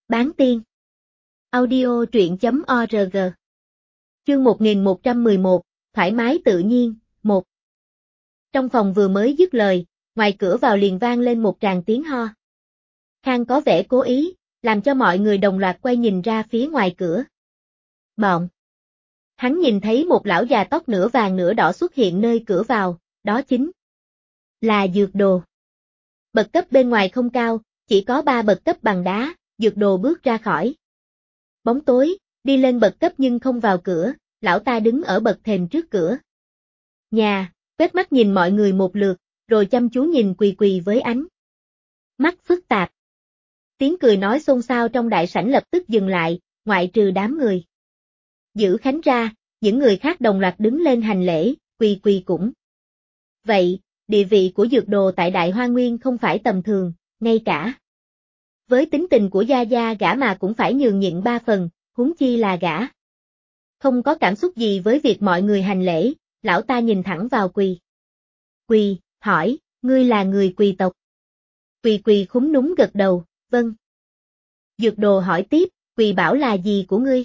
Bán tiên. Audio truyện.org. Chương 1111, thoải mái tự nhiên, 1. Trong phòng vừa mới dứt lời, ngoài cửa vào liền vang lên một tràng tiếng ho. Khang có vẻ cố ý, làm cho mọi người đồng loạt quay nhìn ra phía ngoài cửa. Hắn nhìn thấy một lão già tóc nửa vàng nửa đỏ xuất hiện nơi cửa vào, đó chính là Dược Đồ. Bậc cấp bên ngoài không cao, chỉ có 3 bậc cấp bằng đá, Dược Đồ bước ra khỏi bóng tối, đi lên bậc cấp nhưng không vào cửa, lão ta đứng ở bậc thềm trước cửa nhà, quét mắt nhìn mọi người một lượt, rồi chăm chú nhìn Quỳ Quỳ với ánh mắt phức tạp. Tiếng cười nói xôn xao trong đại sảnh lập tức dừng lại, ngoại trừ đám người Dữ Khánh ra, những người khác đồng loạt đứng lên hành lễ, Quỳ Quỳ cũng vậy, địa vị của Dược Đồ tại Đại Hoa Nguyên không phải tầm thường, ngay cả với tính tình của Gia Gia gã mà cũng phải nhường nhịn 3 phần, huống chi là gã không có cảm xúc gì với việc mọi người hành lễ, lão ta nhìn thẳng vào Quỳ, hỏi, ngươi là người Quỳ tộc? Quỳ khúm núm gật đầu, vâng. Dược Đồ hỏi tiếp, Quỳ bảo là gì của ngươi?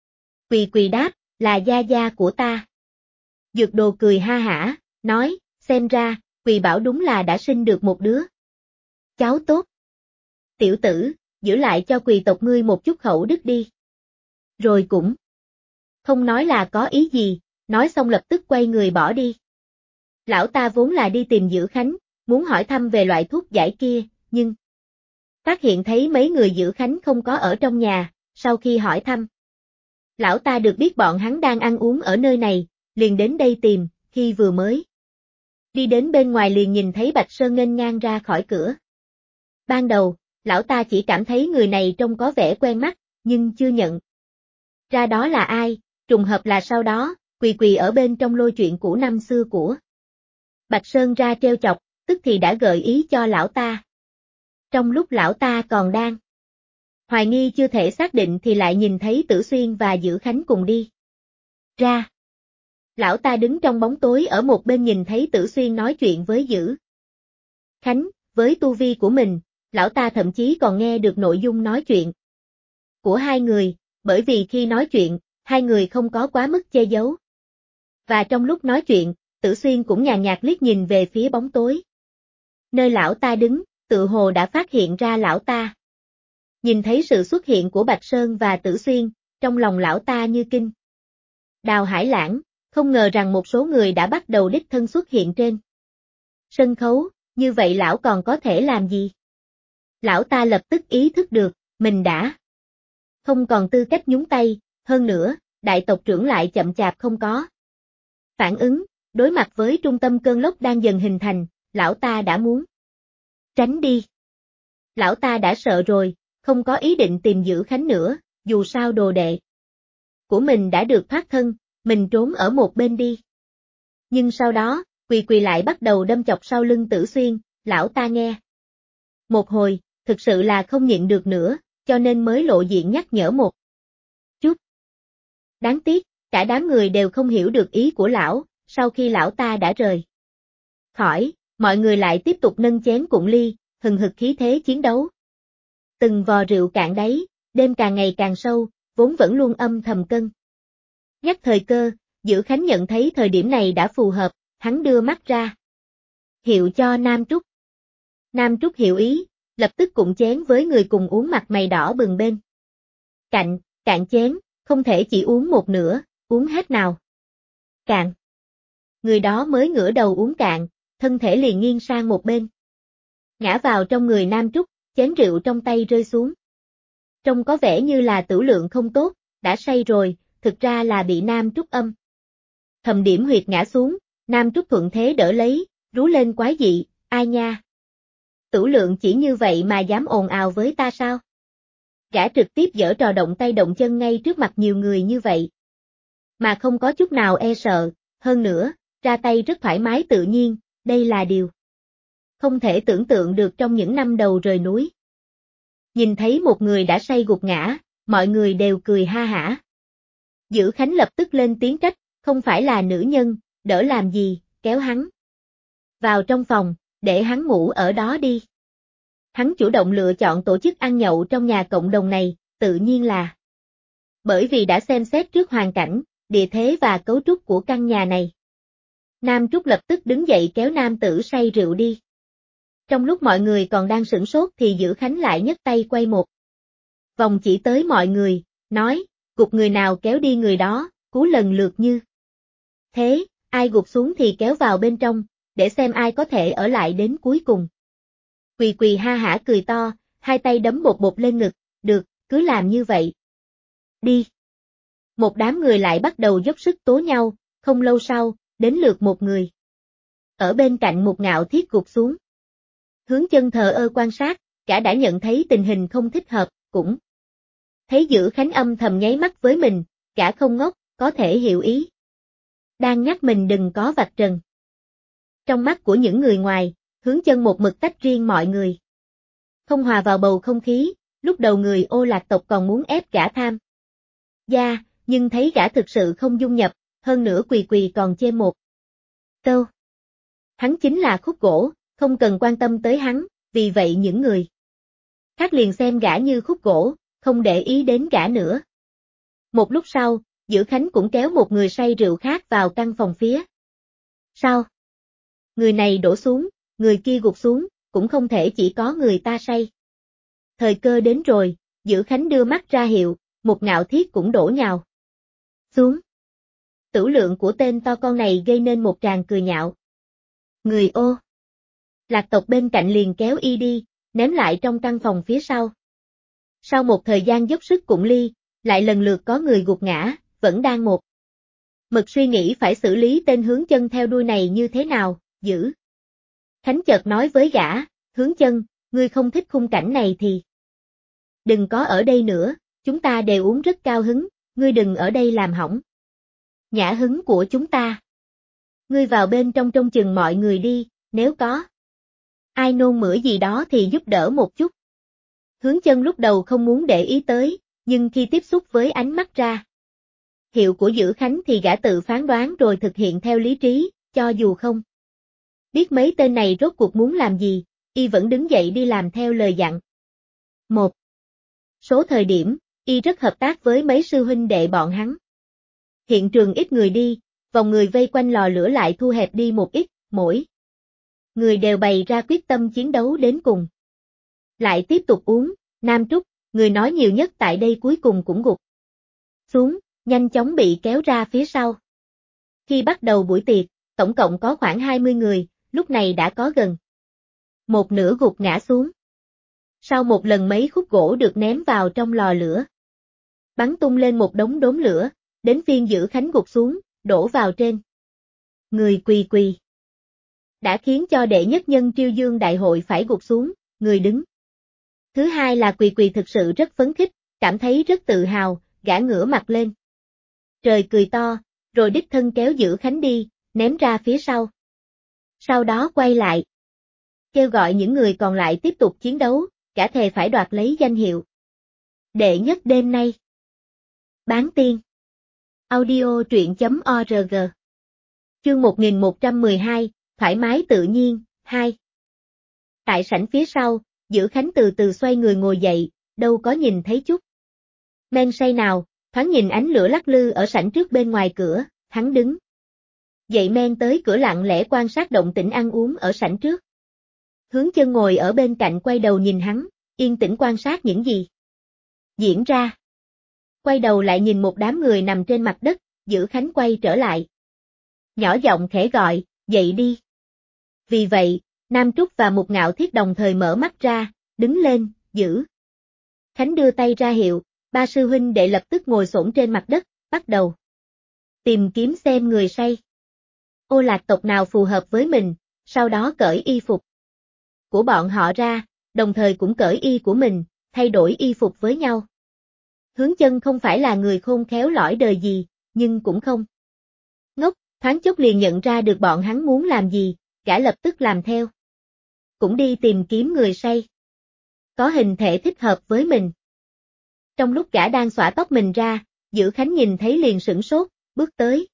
Quỳ đáp, là Gia Gia của ta. Dược Đồ cười ha hả, nói, xem ra, Quỳ bảo đúng là đã sinh được một đứa cháu tốt. Tiểu tử, giữ lại cho Quỳ tộc ngươi một chút khẩu đức đi. Rồi cũng không nói là có ý gì, nói xong lập tức quay người bỏ đi. Lão ta vốn là đi tìm Dữ Khánh, muốn hỏi thăm về loại thuốc giải kia, nhưng phát hiện thấy mấy người Dữ Khánh không có ở trong nhà, sau khi hỏi thăm. Lão ta được biết bọn hắn đang ăn uống ở nơi này, liền đến đây tìm, khi vừa mới đi đến bên ngoài liền nhìn thấy Bạch Sơn nghênh ngang ra khỏi cửa. Ban đầu, lão ta chỉ cảm thấy người này trông có vẻ quen mắt, nhưng chưa nhận ra đó là ai, trùng hợp là sau đó, Quỳ ở bên trong lôi chuyện cũ năm xưa của Bạch Sơn ra trêu chọc, tức thì đã gợi ý cho lão ta. Trong lúc lão ta còn đang hoài nghi chưa thể xác định thì lại nhìn thấy Tử Xuyên và Dữ Khánh cùng đi ra. Lão ta đứng trong bóng tối ở một bên nhìn thấy Tử Xuyên nói chuyện với Dữ Khánh, với tu vi của mình, lão ta thậm chí còn nghe được nội dung nói chuyện của hai người, bởi vì khi nói chuyện, hai người không có quá mức che giấu. Và trong lúc nói chuyện, Tử Xuyên cũng nhàn nhạt liếc nhìn về phía bóng tối. Nơi lão ta đứng, tự hồ đã phát hiện ra lão ta. Nhìn thấy sự xuất hiện của Bạch Sơn và Tử Xuyên, trong lòng lão ta như kinh đào hải lãng, không ngờ rằng một số người đã bắt đầu đích thân xuất hiện trên sân khấu, như vậy lão còn có thể làm gì? Lão ta lập tức ý thức được, mình đã không còn tư cách nhúng tay, hơn nữa, đại tộc trưởng lại chậm chạp không có phản ứng, đối mặt với trung tâm cơn lốc đang dần hình thành, lão ta đã muốn tránh đi. Lão ta đã sợ rồi, không có ý định tìm Dữ Khánh nữa, dù sao đồ đệ của mình đã được thoát thân, mình trốn ở một bên đi. Nhưng sau đó, Quỳ lại bắt đầu đâm chọc sau lưng Tử Xuyên, lão ta nghe một hồi, thực sự là không nhịn được nữa, cho nên mới lộ diện nhắc nhở một chút. Đáng tiếc, cả đám người đều không hiểu được ý của lão, sau khi lão ta đã rời khỏi, mọi người lại tiếp tục nâng chén cụng ly, hừng hực khí thế chiến đấu. Từng vò rượu cạn đáy, đêm càng ngày càng sâu, vốn vẫn luôn âm thầm cân nhắc thời cơ, Dữ Khánh nhận thấy thời điểm này đã phù hợp, hắn đưa mắt ra hiệu cho Nam Trúc. Nam Trúc hiểu ý, lập tức cụng chén với người cùng uống mặt mày đỏ bừng bên cạn chén, không thể chỉ uống một nửa, uống hết nào. Cạn. Người đó mới ngửa đầu uống cạn, thân thể liền nghiêng sang một bên. Ngã vào trong người Nam Trúc, chén rượu trong tay rơi xuống. Trông có vẻ như là tửu lượng không tốt, đã say rồi, thực ra là bị Nam Trúc âm thầm điểm huyệt ngã xuống, Nam Trúc thuận thế đỡ lấy, rú lên quái dị, ai nha. Tửu lượng chỉ như vậy mà dám ồn ào với ta sao? Gã trực tiếp giở trò động tay động chân ngay trước mặt nhiều người như vậy. Mà không có chút nào e sợ, hơn nữa, ra tay rất thoải mái tự nhiên, đây là điều không thể tưởng tượng được trong những năm đầu rời núi. Nhìn thấy một người đã say gục ngã, mọi người đều cười ha hả. Dữ Khánh lập tức lên tiếng trách, không phải là nữ nhân, đỡ làm gì, kéo hắn vào trong phòng, để hắn ngủ ở đó đi. Hắn chủ động lựa chọn tổ chức ăn nhậu trong nhà cộng đồng này, tự nhiên là bởi vì đã xem xét trước hoàn cảnh, địa thế và cấu trúc của căn nhà này. Nam Trúc lập tức đứng dậy kéo nam tử say rượu đi. Trong lúc mọi người còn đang sửng sốt thì Dữ Khánh lại nhấc tay quay một vòng chỉ tới mọi người, nói, gục người nào kéo đi người đó, cú lần lượt như thế, ai gục xuống thì kéo vào bên trong, để xem ai có thể ở lại đến cuối cùng. Quỳ quỳ ha hả cười to, hai tay đấm bột bột lên ngực, được, cứ làm như vậy. Đi. Một đám người lại bắt đầu dốc sức tố nhau, không lâu sau, đến lượt một người. Ở bên cạnh một Ngạo Thiết gục xuống. Hướng Chân thờ ơ quan sát, cả đã nhận thấy tình hình không thích hợp, cũng thấy Dữ Khánh âm thầm nháy mắt với mình, cả không ngốc, có thể hiểu ý. Đang nhắc mình đừng có vạch trần. Trong mắt của những người ngoài, Hướng Chân một mực tách riêng mọi người. Không hòa vào bầu không khí, lúc đầu người Ô Lạc tộc còn muốn ép gã tham gia, nhưng thấy gã thực sự không dung nhập, hơn nữa quỳ quỳ còn chê một câu. Hắn chính là khúc gỗ, không cần quan tâm tới hắn, vì vậy những người khác liền xem gã như khúc gỗ, không để ý đến gã nữa. Một lúc sau, Dữ Khánh cũng kéo một người say rượu khác vào căn phòng phía sau. Người này đổ xuống, người kia gục xuống, cũng không thể chỉ có người ta say. Thời cơ đến rồi, Dữ Khánh đưa mắt ra hiệu, một Ngạo Thiết cũng đổ nhào xuống. Tửu lượng của tên to con này gây nên một tràng cười nhạo. Người Ô Lạc tộc bên cạnh liền kéo y đi, ném lại trong căn phòng phía sau. Sau một thời gian dốc sức cụng ly, lại lần lượt có người gục ngã, vẫn đang một mực suy nghĩ phải xử lý tên Hướng Chân theo đuôi này như thế nào, Dữ Khánh chợt nói với gã, Hướng Chân, ngươi không thích khung cảnh này thì đừng có ở đây nữa, chúng ta đều uống rất cao hứng, ngươi đừng ở đây làm hỏng nhã hứng của chúng ta. Ngươi vào bên trong trông chừng mọi người đi, nếu có ai nôn mửa gì đó thì giúp đỡ một chút. Hướng Chân lúc đầu không muốn để ý tới, nhưng khi tiếp xúc với ánh mắt ra hiệu của Dữ Khánh thì gã tự phán đoán rồi thực hiện theo lý trí, cho dù không biết mấy tên này rốt cuộc muốn làm gì, y vẫn đứng dậy đi làm theo lời dặn. Một số thời điểm, y rất hợp tác với mấy sư huynh đệ bọn hắn. Hiện trường ít người đi, vòng người vây quanh lò lửa lại thu hẹp đi một ít, mỗi người đều bày ra quyết tâm chiến đấu đến cùng. Lại tiếp tục uống, Nam Trúc, người nói nhiều nhất tại đây cuối cùng cũng gục xuống, nhanh chóng bị kéo ra phía sau. Khi bắt đầu buổi tiệc, tổng cộng có khoảng 20 người, lúc này đã có gần một nửa gục ngã xuống. Sau một lần mấy khúc gỗ được ném vào trong lò lửa, bắn tung lên một đống đốm lửa, đến phiên Dữ Khánh gục xuống, đổ vào trên người quỳ quỳ. Đã khiến cho đệ nhất nhân Triêu Dương đại hội phải gục xuống, người đứng thứ hai là quỳ quỳ thực sự rất phấn khích, cảm thấy rất tự hào, gã ngửa mặt lên trời cười to, rồi đích thân kéo Dữ Khánh đi, ném ra phía sau. Sau đó quay lại, kêu gọi những người còn lại tiếp tục chiến đấu, cả thề phải đoạt lấy danh hiệu đệ nhất đêm nay. Bán tiên. Audio truyện.org. Chương 1112, thoải mái tự nhiên, 2. Tại sảnh phía sau, Dữ Khánh từ từ xoay người ngồi dậy, đâu có nhìn thấy chút men say nào, thoáng nhìn ánh lửa lắc lư ở sảnh trước bên ngoài cửa, hắn đứng dậy men tới cửa lặng lẽ quan sát động tĩnh ăn uống ở sảnh trước. Hướng Chân ngồi ở bên cạnh quay đầu nhìn hắn, yên tĩnh quan sát những gì diễn ra. Quay đầu lại nhìn một đám người nằm trên mặt đất, Dữ Khánh quay trở lại. Nhỏ giọng khẽ gọi, dậy đi. Vì vậy, Nam Trúc và một Ngạo Thiết đồng thời mở mắt ra, đứng lên, Dữ Khánh đưa tay ra hiệu, ba sư huynh đệ lập tức ngồi xổm trên mặt đất, bắt đầu tìm kiếm xem người say Ô Lạc tộc nào phù hợp với mình, sau đó cởi y phục của bọn họ ra, đồng thời cũng cởi y của mình, thay đổi y phục với nhau. Hướng Chân không phải là người khôn khéo lõi đời gì, nhưng cũng không ngốc, thoáng chốc liền nhận ra được bọn hắn muốn làm gì, gã lập tức làm theo. Cũng đi tìm kiếm người say có hình thể thích hợp với mình. Trong lúc gã đang xõa tóc mình ra, Dữ Khánh nhìn thấy liền sửng sốt, bước tới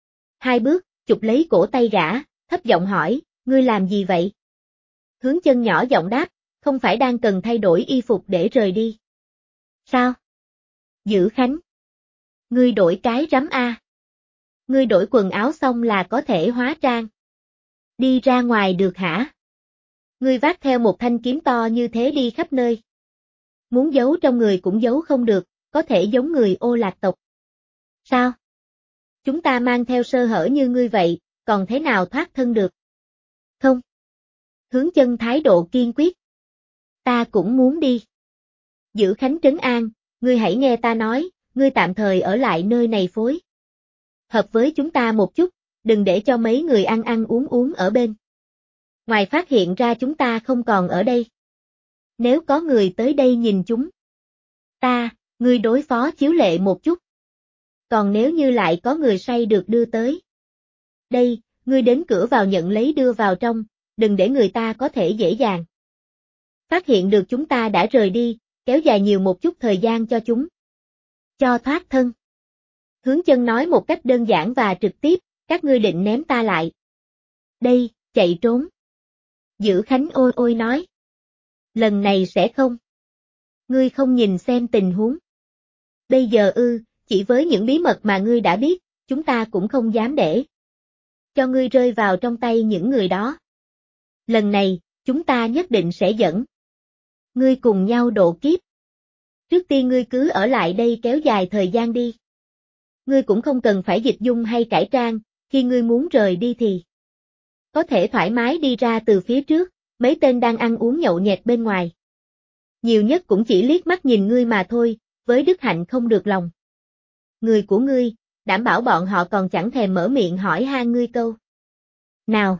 2 bước, chụp lấy cổ tay gã, thấp giọng hỏi, ngươi làm gì vậy? Hướng Chân nhỏ giọng đáp, không phải đang cần thay đổi y phục để rời đi. Sao? Dữ Khánh. Ngươi đổi cái rắm a. Ngươi đổi quần áo xong là có thể hóa trang. Đi ra ngoài được hả? Ngươi vác theo một thanh kiếm to như thế đi khắp nơi. Muốn giấu trong người cũng giấu không được, có thể giống người Ô Lạc tộc. Sao? Chúng ta mang theo sơ hở như ngươi vậy, còn thế nào thoát thân được? Không. Hướng Chân thái độ kiên quyết. Ta cũng muốn đi. Dữ Khánh trấn an, ngươi hãy nghe ta nói, ngươi tạm thời ở lại nơi này phối hợp với chúng ta một chút, đừng để cho mấy người ăn ăn uống ở bên ngoài phát hiện ra chúng ta không còn ở đây. Nếu có người tới đây nhìn chúng ngươi đối phó Chiếu Lệ một chút. Còn nếu như lại có người say được đưa tới đây, ngươi đến cửa vào nhận lấy đưa vào trong, đừng để người ta có thể dễ dàng phát hiện được chúng ta đã rời đi, kéo dài nhiều một chút thời gian cho chúng cho thoát thân. Hướng Chân nói một cách đơn giản và trực tiếp, các ngươi định ném ta lại đây, chạy trốn. Dữ Khánh ôi ôi nói. Lần này sẽ không. Ngươi không nhìn xem tình huống. Bây giờ chỉ với những bí mật mà ngươi đã biết, chúng ta cũng không dám để cho ngươi rơi vào trong tay những người đó. Lần này, chúng ta nhất định sẽ dẫn ngươi cùng nhau độ kiếp. Trước tiên ngươi cứ ở lại đây kéo dài thời gian đi. Ngươi cũng không cần phải dịch dung hay cải trang, khi ngươi muốn rời đi thì có thể thoải mái đi ra từ phía trước, mấy tên đang ăn uống nhậu nhẹt bên ngoài. Nhiều nhất cũng chỉ liếc mắt nhìn ngươi mà thôi, với đức hạnh không được lòng người của ngươi, đảm bảo bọn họ còn chẳng thèm mở miệng hỏi han ngươi câu nào.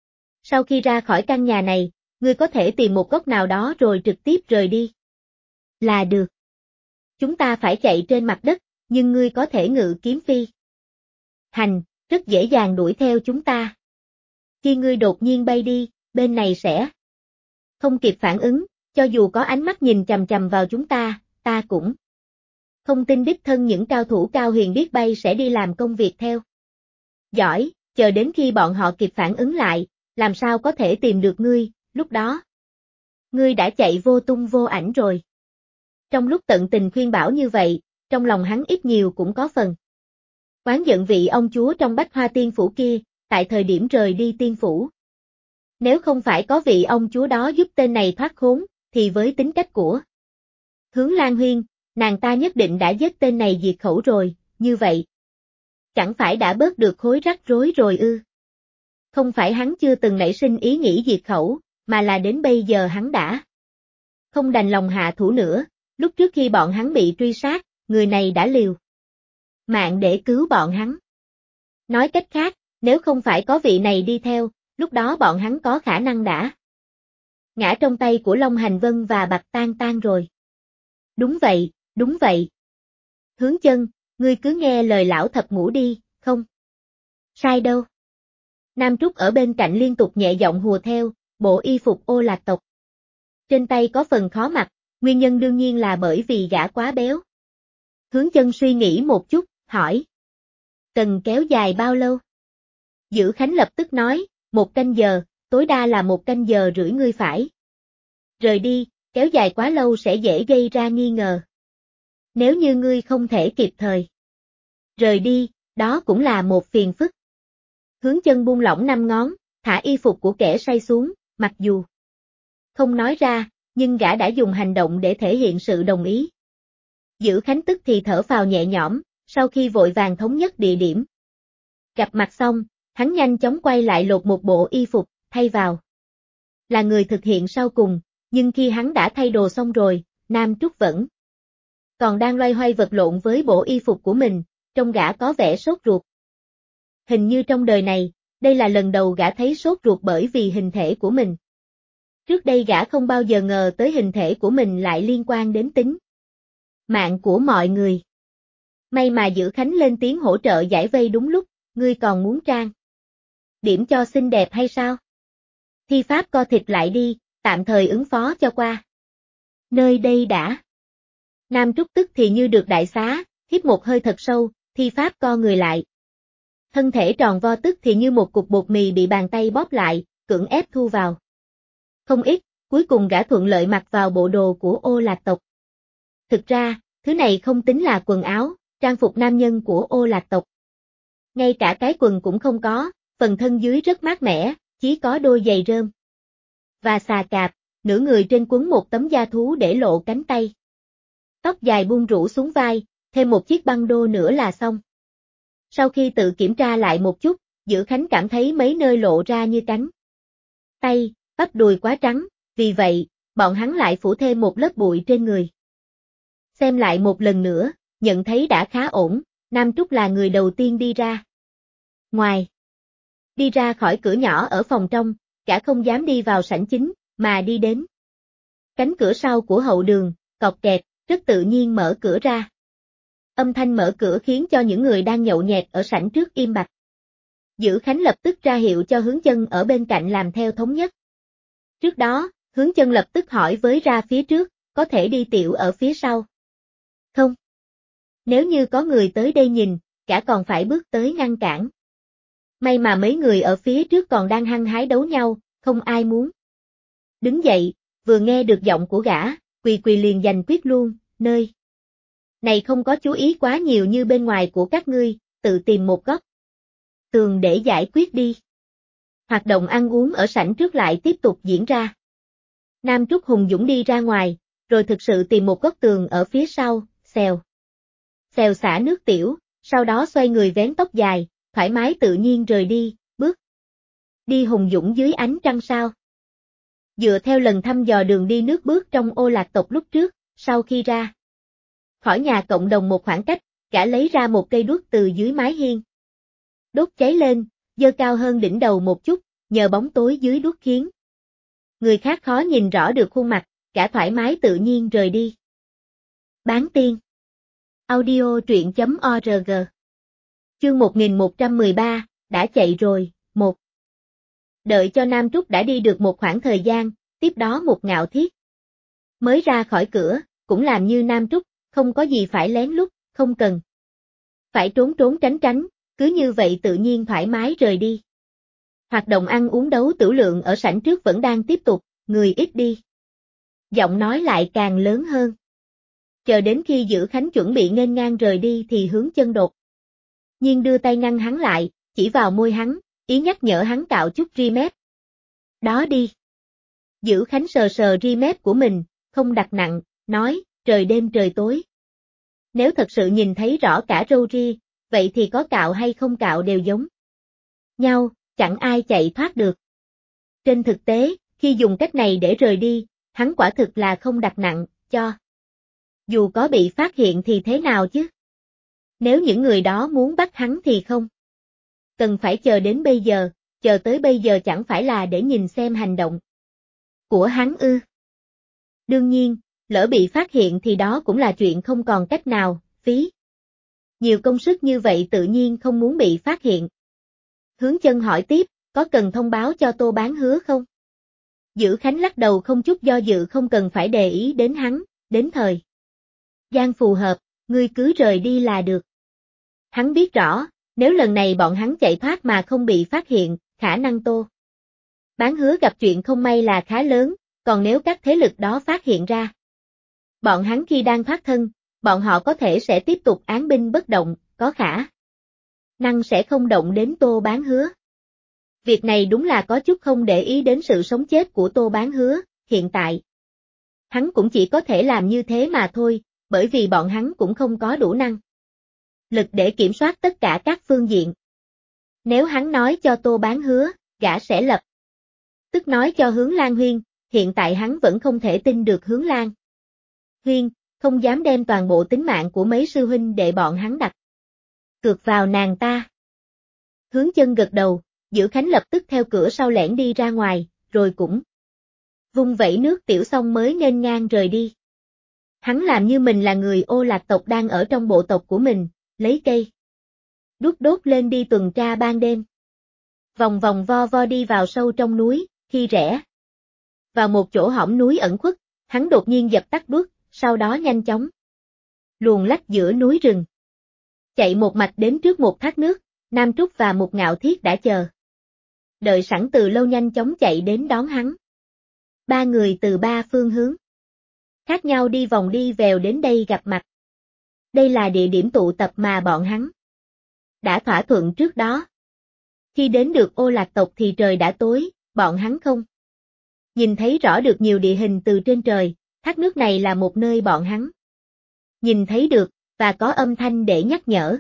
Sau khi ra khỏi căn nhà này, ngươi có thể tìm một góc nào đó rồi trực tiếp rời đi là được. Chúng ta phải chạy trên mặt đất, nhưng ngươi có thể ngự kiếm phi hành, rất dễ dàng đuổi theo chúng ta. Khi ngươi đột nhiên bay đi, bên này sẽ không kịp phản ứng, cho dù có ánh mắt nhìn chằm chằm vào chúng ta cũng không tin đích thân những cao thủ cao huyền biết bay sẽ đi làm công việc theo dõi, chờ đến khi bọn họ kịp phản ứng lại, làm sao có thể tìm được ngươi, lúc đó ngươi đã chạy vô tung vô ảnh rồi. Trong lúc tận tình khuyên bảo như vậy, trong lòng hắn ít nhiều cũng có phần oán giận vị ông chúa trong Bách Hoa Tiên Phủ kia, tại thời điểm rời đi tiên phủ. Nếu không phải có vị ông chúa đó giúp tên này thoát khốn, thì với tính cách của Hướng Lan Huyên, nàng ta nhất định đã giết tên này diệt khẩu rồi, như vậy chẳng phải đã bớt được khối rắc rối rồi ư? Không phải hắn chưa từng nảy sinh ý nghĩ diệt khẩu, mà là đến bây giờ hắn đã không đành lòng hạ thủ nữa, lúc trước khi bọn hắn bị truy sát, người này đã liều mạng để cứu bọn hắn. Nói cách khác, nếu không phải có vị này đi theo, lúc đó bọn hắn có khả năng đã ngã trong tay của Long Hành Vân và Bạch Tan Tan rồi. Đúng vậy, đúng vậy. Hướng Chân, ngươi cứ nghe lời lão thập ngũ đi, không sai đâu. Nam Trúc ở bên cạnh liên tục nhẹ giọng hùa theo, bộ y phục Ô Lạc tộc trên tay có phần khó mặc, nguyên nhân đương nhiên là bởi vì gã quá béo. Hướng Chân suy nghĩ một chút, hỏi. Cần kéo dài bao lâu? Dữ Khánh lập tức nói, 1 canh giờ, tối đa là 1 canh giờ rưỡi ngươi phải rời đi, kéo dài quá lâu sẽ dễ gây ra nghi ngờ. Nếu như ngươi không thể kịp thời rời đi, đó cũng là một phiền phức. Hướng Chân buông lỏng 5 ngón, thả y phục của kẻ say xuống, mặc dù không nói ra, nhưng gã đã dùng hành động để thể hiện sự đồng ý. Dữ Khánh tức thì thở phào nhẹ nhõm, sau khi vội vàng thống nhất địa điểm gặp mặt xong, hắn nhanh chóng quay lại lột một bộ y phục, thay vào là người thực hiện sau cùng, nhưng khi hắn đã thay đồ xong rồi, Nam Trúc vẫn còn đang loay hoay vật lộn với bộ y phục của mình, trông gã có vẻ sốt ruột. Hình như trong đời này, đây là lần đầu gã thấy sốt ruột bởi vì hình thể của mình. Trước đây gã không bao giờ ngờ tới hình thể của mình lại liên quan đến tính mạng của mọi người. May mà Dữ Khánh lên tiếng hỗ trợ giải vây đúng lúc, ngươi còn muốn trang điểm cho xinh đẹp hay sao? Thi pháp co thịt lại đi, tạm thời ứng phó cho qua nơi đây đã. Nam Trúc tức thì như được đại xá, hít một hơi thật sâu, thi pháp co người lại. Thân thể tròn vo tức thì như một cục bột mì bị bàn tay bóp lại, cưỡng ép thu vào. Không ít, cuối cùng gã thuận lợi mặc vào bộ đồ của Ô Lạc tộc. Thực ra, thứ này không tính là quần áo, trang phục nam nhân của Ô Lạc tộc. Ngay cả cái quần cũng không có, phần thân dưới rất mát mẻ, chỉ có đôi giày rơm. Và xà cạp, nửa người trên quấn một tấm da thú để lộ cánh tay. Tóc dài buông rủ xuống vai, thêm một chiếc băng đô nữa là xong. Sau khi tự kiểm tra lại một chút, Dữ Khánh cảm thấy mấy nơi lộ ra như cánh tay, bắp đùi quá trắng, vì vậy, bọn hắn lại phủ thêm một lớp bụi trên người. Xem lại một lần nữa, nhận thấy đã khá ổn, Nam Trúc là người đầu tiên đi ra. Ngoài, đi ra khỏi cửa nhỏ ở phòng trong, cả không dám đi vào sảnh chính, mà đi đến cánh cửa sau của hậu đường, cọt kẹt, rất tự nhiên mở cửa ra. Âm thanh mở cửa khiến cho những người đang nhậu nhẹt ở sảnh trước im bặt. Dữ Khánh lập tức ra hiệu cho Hướng Chân ở bên cạnh làm theo thống nhất. Trước đó, Hướng Chân lập tức hỏi với ra phía trước, có thể đi tiểu ở phía sau. Không. Nếu như có người tới đây nhìn, cả còn phải bước tới ngăn cản. May mà mấy người ở phía trước còn đang hăng hái đấu nhau, không ai muốn đứng dậy, vừa nghe được giọng của gã, quỳ quỳ liền giành quyết luôn, nơi này không có chú ý quá nhiều như bên ngoài của các ngươi, tự tìm một góc tường để giải quyết đi. Hoạt động ăn uống ở sảnh trước lại tiếp tục diễn ra. Nam Trúc hùng dũng đi ra ngoài, rồi thực sự tìm một góc tường ở phía sau, xèo xả nước tiểu, sau đó xoay người vén tóc dài, thoải mái tự nhiên rời đi, bước đi hùng dũng dưới ánh trăng sao. Dựa theo lần thăm dò đường đi nước bước trong Ô Lạc tộc lúc trước, sau khi ra khỏi nhà cộng đồng một khoảng cách, gã lấy ra một cây đuốc từ dưới mái hiên. Đốt cháy lên, dơ cao hơn đỉnh đầu một chút, nhờ bóng tối dưới đuốc khiến người khác khó nhìn rõ được khuôn mặt, gã thoải mái tự nhiên rời đi. Bán tiên. Audio truyện.org. Chương 1113, đã chạy rồi, 1. Đợi cho Nam Trúc đã đi được một khoảng thời gian, tiếp đó một Ngạo Thiết mới ra khỏi cửa, cũng làm như Nam Trúc, không có gì phải lén lút, không cần phải trốn trốn tránh tránh, cứ như vậy tự nhiên thoải mái rời đi. Hoạt động ăn uống đấu tửu lượng ở sảnh trước vẫn đang tiếp tục, người ít đi. Giọng nói lại càng lớn hơn. Chờ đến khi Dữ Khánh chuẩn bị nghênh ngang rời đi thì Hướng Chân đột nhiên đưa tay ngăn hắn lại, chỉ vào môi hắn, ý nhắc nhở hắn cạo chút ri mép. Đó đi. Dữ Khánh sờ sờ ri mép của mình, không đặt nặng, nói, trời đêm trời tối. Nếu thật sự nhìn thấy rõ cả râu ri, vậy thì có cạo hay không cạo đều giống nhau, chẳng ai chạy thoát được. Trên thực tế, khi dùng cách này để rời đi, hắn quả thực là không đặt nặng, cho dù có bị phát hiện thì thế nào chứ? Nếu những người đó muốn bắt hắn thì không cần phải chờ đến bây giờ, chờ tới bây giờ chẳng phải là để nhìn xem hành động của hắn ư. Đương nhiên, lỡ bị phát hiện thì đó cũng là chuyện không còn cách nào, phí nhiều công sức như vậy tự nhiên không muốn bị phát hiện. Hướng Chân hỏi tiếp, có cần thông báo cho Tô Bán Hứa không? Dữ Khánh lắc đầu không chút do dự, không cần phải để ý đến hắn, đến thời gian phù hợp, ngươi cứ rời đi là được. Hắn biết rõ, nếu lần này bọn hắn chạy thoát mà không bị phát hiện, khả năng Tô Bán Hứa gặp chuyện không may là khá lớn, còn nếu các thế lực đó phát hiện ra bọn hắn khi đang thoát thân, bọn họ có thể sẽ tiếp tục án binh bất động, có khả năng sẽ không động đến Tô Bán Hứa. Việc này đúng là có chút không để ý đến sự sống chết của Tô Bán Hứa, hiện tại hắn cũng chỉ có thể làm như thế mà thôi, bởi vì bọn hắn cũng không có đủ năng lực để kiểm soát tất cả các phương diện. Nếu hắn nói cho Tô Bán Hứa, gã sẽ lập tức nói cho Hướng Lan Huyên, hiện tại hắn vẫn không thể tin được Hướng Lan Huyên, không dám đem toàn bộ tính mạng của mấy sư huynh để bọn hắn đặt cược vào nàng ta. Hướng Chân gật đầu, Dữ Khánh lập tức theo cửa sau lẻn đi ra ngoài, rồi cũng vung vẩy nước tiểu xong mới nghênh ngang rời đi. Hắn làm như mình là người Ô Lạc tộc đang ở trong bộ tộc của mình, lấy cây đuốc đốt lên đi tuần tra ban đêm. Vòng vòng vo vo đi vào sâu trong núi, khi rẽ vào một chỗ hõm núi ẩn khuất, hắn đột nhiên dập tắt đuốc, sau đó nhanh chóng luồn lách giữa núi rừng. Chạy một mạch đến trước một thác nước, Nam Trúc và một Ngạo Thiết đã chờ đợi sẵn từ lâu, nhanh chóng chạy đến đón hắn. Ba người từ ba phương hướng khác nhau đi vòng đi vèo đến đây gặp mặt. Đây là địa điểm tụ tập mà bọn hắn đã thỏa thuận trước đó. Khi đến được Ô Lạc tộc thì trời đã tối, bọn hắn không nhìn thấy rõ được nhiều địa hình từ trên trời, thác nước này là một nơi bọn hắn nhìn thấy được, và có âm thanh để nhắc nhở.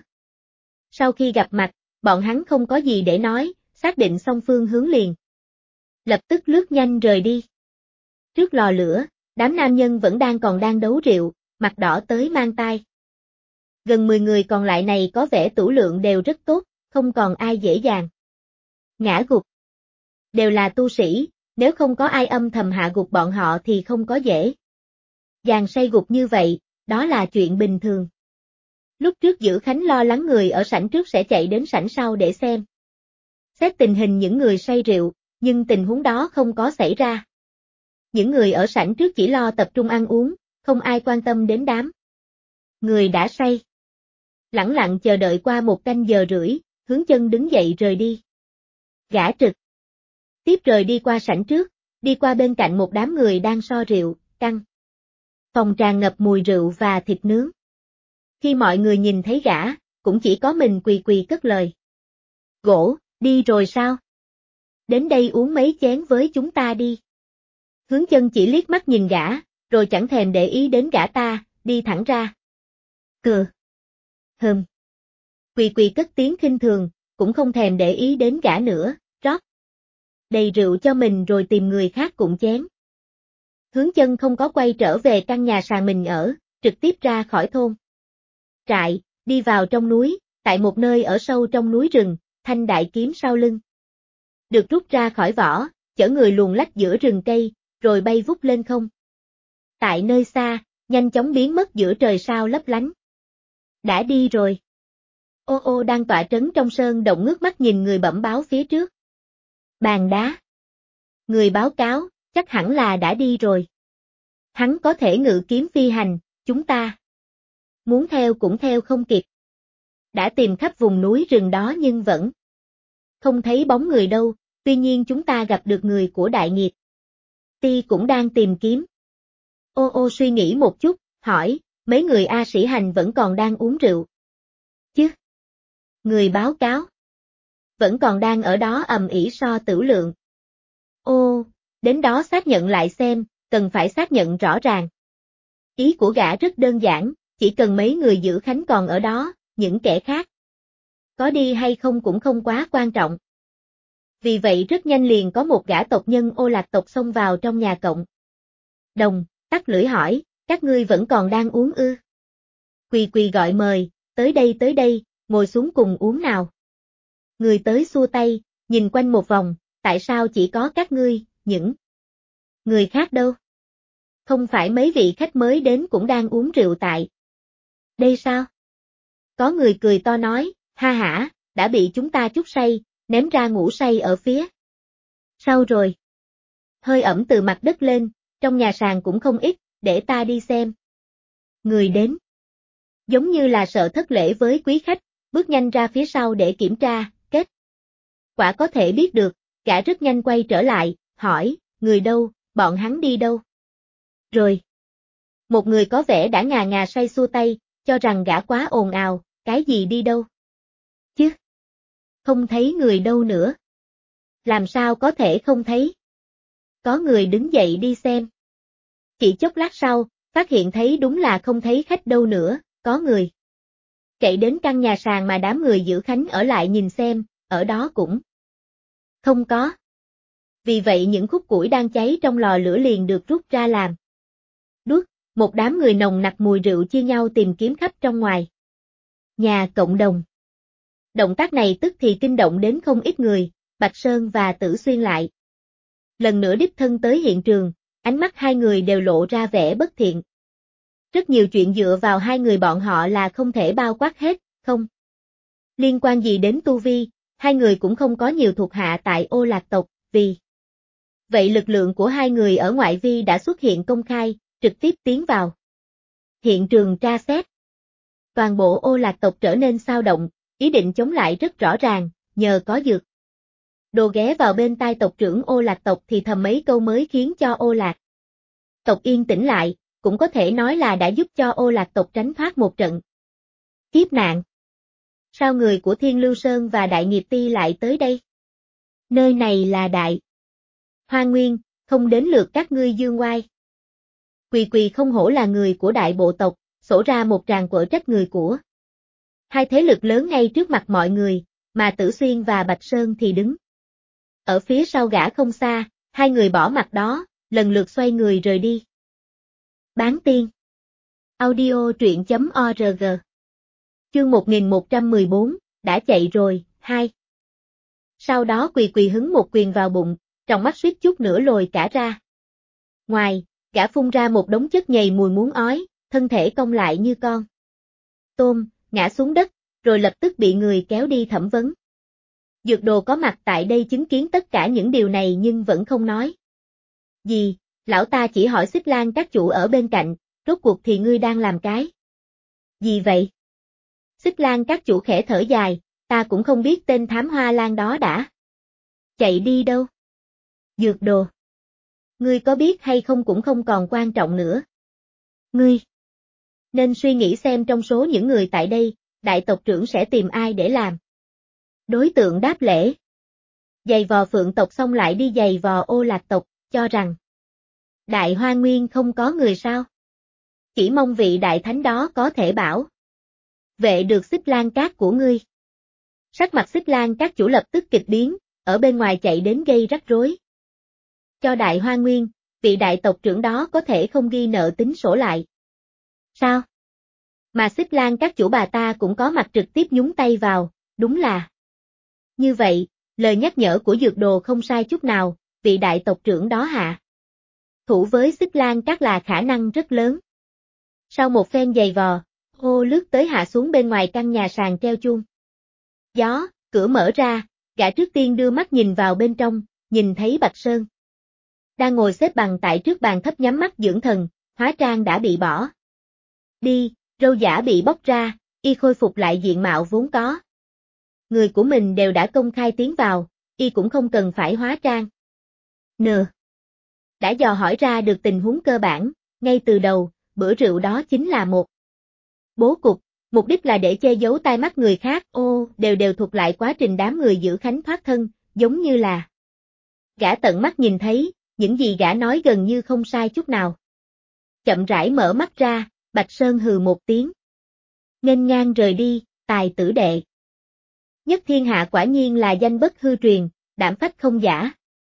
Sau khi gặp mặt, bọn hắn không có gì để nói, xác định xong phương hướng liền. Lập tức lướt nhanh rời đi. Trước lò lửa, đám nam nhân vẫn đang đấu rượu, mặt đỏ tới mang tai. Gần 10 người còn lại này có vẻ tửu lượng đều rất tốt, không còn ai dễ dàng ngã gục. Đều là tu sĩ, nếu không có ai âm thầm hạ gục bọn họ thì không có dễ dàng say gục như vậy, đó là chuyện bình thường. Lúc trước Dữ Khánh lo lắng người ở sảnh trước sẽ chạy đến sảnh sau để xem xét tình hình những người say rượu, nhưng tình huống đó không có xảy ra. Những người ở sảnh trước chỉ lo tập trung ăn uống, không ai quan tâm đến đám người đã say. Lẳng lặng chờ đợi qua 1 canh giờ rưỡi, Hướng Chân đứng dậy rời đi. Gã trực tiếp rời đi qua sảnh trước, đi qua bên cạnh một đám người đang so rượu, căn phòng tràn ngập mùi rượu và thịt nướng. Khi mọi người nhìn thấy gã, cũng chỉ có mình quỳ quỳ cất lời. Gỗ, đi rồi sao? Đến đây uống mấy chén với chúng ta đi. Hướng Chân chỉ liếc mắt nhìn gã, rồi chẳng thèm để ý đến gã ta, đi thẳng ra. Cừ. Hừm. Quỳ quỳ cất tiếng khinh thường, cũng không thèm để ý đến gã nữa, rót đầy rượu cho mình rồi tìm người khác cụng chén. Hướng Chân không có quay trở về căn nhà sàn mình ở, trực tiếp ra khỏi thôn trại, đi vào trong núi, tại một nơi ở sâu trong núi rừng, thanh đại kiếm sau lưng được rút ra khỏi vỏ, chở người luồn lách giữa rừng cây, rồi bay vút lên không. Tại nơi xa, nhanh chóng biến mất giữa trời sao lấp lánh. Đã đi rồi. Ô ô đang tọa trấn trong sơn động ngước mắt nhìn người bẩm báo phía trước. Bàn đá. Người báo cáo, chắc hẳn là đã đi rồi. Hắn có thể ngự kiếm phi hành, chúng ta muốn theo cũng theo không kịp. Đã tìm khắp vùng núi rừng đó nhưng vẫn không thấy bóng người đâu, tuy nhiên chúng ta gặp được người của Đại Nghiệt Ti cũng đang tìm kiếm. Ô ô suy nghĩ một chút, hỏi, mấy người A Sĩ Hành vẫn còn đang uống rượu chứ? Người báo cáo vẫn còn đang ở đó ầm ĩ so tửu lượng. Ô, đến đó xác nhận lại xem, cần phải xác nhận rõ ràng. Ý của gã rất đơn giản, chỉ cần mấy người Dữ Khánh còn ở đó, những kẻ khác có đi hay không cũng không quá quan trọng. Vì vậy rất nhanh liền có một gã tộc nhân Ô Lạc tộc xông vào trong nhà cộng đồng, tắt lưỡi hỏi, các ngươi vẫn còn đang uống ư? Quỳ quỳ gọi mời, tới đây, ngồi xuống cùng uống nào. Người tới xua tay, nhìn quanh một vòng, tại sao chỉ có các ngươi, những người khác đâu? Không phải mấy vị khách mới đến cũng đang uống rượu tại đây sao? Có người cười to nói, ha hả, đã bị chúng ta chút say, ném ra ngủ say ở phía sau rồi. Hơi ẩm từ mặt đất lên, trong nhà sàn cũng không ít, để ta đi xem. Người đến. Giống như là sợ thất lễ với quý khách, bước nhanh ra phía sau để kiểm tra, kết quả có thể biết được, gã rất nhanh quay trở lại, hỏi, người đâu, bọn hắn đi đâu? Rồi. Một người có vẻ đã ngà ngà say xua tay, cho rằng gã quá ồn ào, cái gì đi đâu? Chứ? Không thấy người đâu nữa. Làm sao có thể không thấy? Có người đứng dậy đi xem. Chỉ chốc lát sau, phát hiện thấy đúng là không thấy khách đâu nữa, có người chạy đến căn nhà sàn mà đám người Dữ Khánh ở lại nhìn xem, ở đó cũng không có. Vì vậy những khúc củi đang cháy trong lò lửa liền được rút ra làm đuốc, một đám người nồng nặc mùi rượu chia nhau tìm kiếm khắp trong ngoài nhà cộng đồng. Động tác này tức thì kinh động đến không ít người, Bạch Sơn và Tử Xuyên lại lần nữa đích thân tới hiện trường, ánh mắt hai người đều lộ ra vẻ bất thiện. Rất nhiều chuyện dựa vào hai người bọn họ là không thể bao quát hết, không liên quan gì đến tu vi, hai người cũng không có nhiều thuộc hạ tại Ô Lạc tộc, vì vậy lực lượng của hai người ở ngoại vi đã xuất hiện công khai, trực tiếp tiến vào hiện trường tra xét. Toàn bộ Ô Lạc tộc trở nên xao động, ý định chống lại rất rõ ràng, nhờ có dược Đồ ghé vào bên tai tộc trưởng Ô Lạc tộc thì thầm mấy câu mới khiến cho Ô Lạc tộc yên tĩnh lại, cũng có thể nói là đã giúp cho Ô Lạc tộc tránh thoát một trận kiếp nạn. Sao người của Thiên Lưu Sơn và Đại Nghiệp Ti lại tới đây? Nơi này là Đại Hoa Nguyên, không đến lượt các ngươi dương oai. Quỳ Quỳ không hổ là người của đại bộ tộc, xổ ra một tràng quở trách người của hai thế lực lớn ngay trước mặt mọi người, mà Tử Xuyên và Bạch Sơn thì đứng ở phía sau gã không xa, hai người bỏ mặt đó, lần lượt xoay người rời đi. Bán tiên audio truyện.org Chương 1114, đã chạy rồi, 2. Sau đó Quỳ Quỳ hứng một quyền vào bụng, trong mắt suýt chút nữa lồi cả ra. Ngoài, gã phun ra một đống chất nhầy mùi muốn ói, thân thể cong lại như con tôm, ngã xuống đất, rồi lập tức bị người kéo đi thẩm vấn. Dược Đồ có mặt tại đây chứng kiến tất cả những điều này nhưng vẫn không nói gì, lão ta chỉ hỏi Xích Lan các chủ ở bên cạnh, rốt cuộc thì ngươi đang làm cái gì vậy? Xích Lan các chủ khẽ thở dài, ta cũng không biết tên thám hoa lan đó đã chạy đi đâu. Dược Đồ, ngươi có biết hay không cũng không còn quan trọng nữa. Ngươi nên suy nghĩ xem trong số những người tại đây, đại tộc trưởng sẽ tìm ai để làm đối tượng đáp lễ. Giày vò Phượng tộc xong lại đi giày vò Ô Lạc tộc, cho rằng Đại Hoa Nguyên không có người sao? Chỉ mong vị đại thánh đó có thể bảo vệ được Xích Lan Các của ngươi. Sắc mặt Xích Lan Các chủ lập tức kịch biến, ở bên ngoài chạy đến gây rắc rối cho Đại Hoa Nguyên, vị đại tộc trưởng đó có thể không ghi nợ tính sổ lại. Sao? Mà Xích Lan Các chủ bà ta cũng có mặt trực tiếp nhúng tay vào, đúng là như vậy, lời nhắc nhở của Dược Đồ không sai chút nào, vị đại tộc trưởng đó hạ thủ với Xích Lan Các là khả năng rất lớn. Sau một phen giày vò, hô lướt tới hạ xuống bên ngoài căn nhà sàn treo chuông gió, cửa mở ra, gã trước tiên đưa mắt nhìn vào bên trong, nhìn thấy Bạch Sơn đang ngồi xếp bằng tại trước bàn thấp nhắm mắt dưỡng thần, hóa trang đã bị bỏ đi, râu giả bị bóc ra, y khôi phục lại diện mạo vốn có. Người của mình đều đã công khai tiến vào, y cũng không cần phải hóa trang. Đã dò hỏi ra được tình huống cơ bản, ngay từ đầu, bữa rượu đó chính là một bố cục, mục đích là để che giấu tai mắt người khác, đều thuật lại quá trình đám người giữ Khánh thoát thân, giống như là gã tận mắt nhìn thấy, những gì gã nói gần như không sai chút nào. Chậm rãi mở mắt ra, Bạch Sơn hừ một tiếng. Nghênh ngang rời đi, tài tử đệ. Nhất thiên hạ quả nhiên là danh bất hư truyền, đảm phách không giả.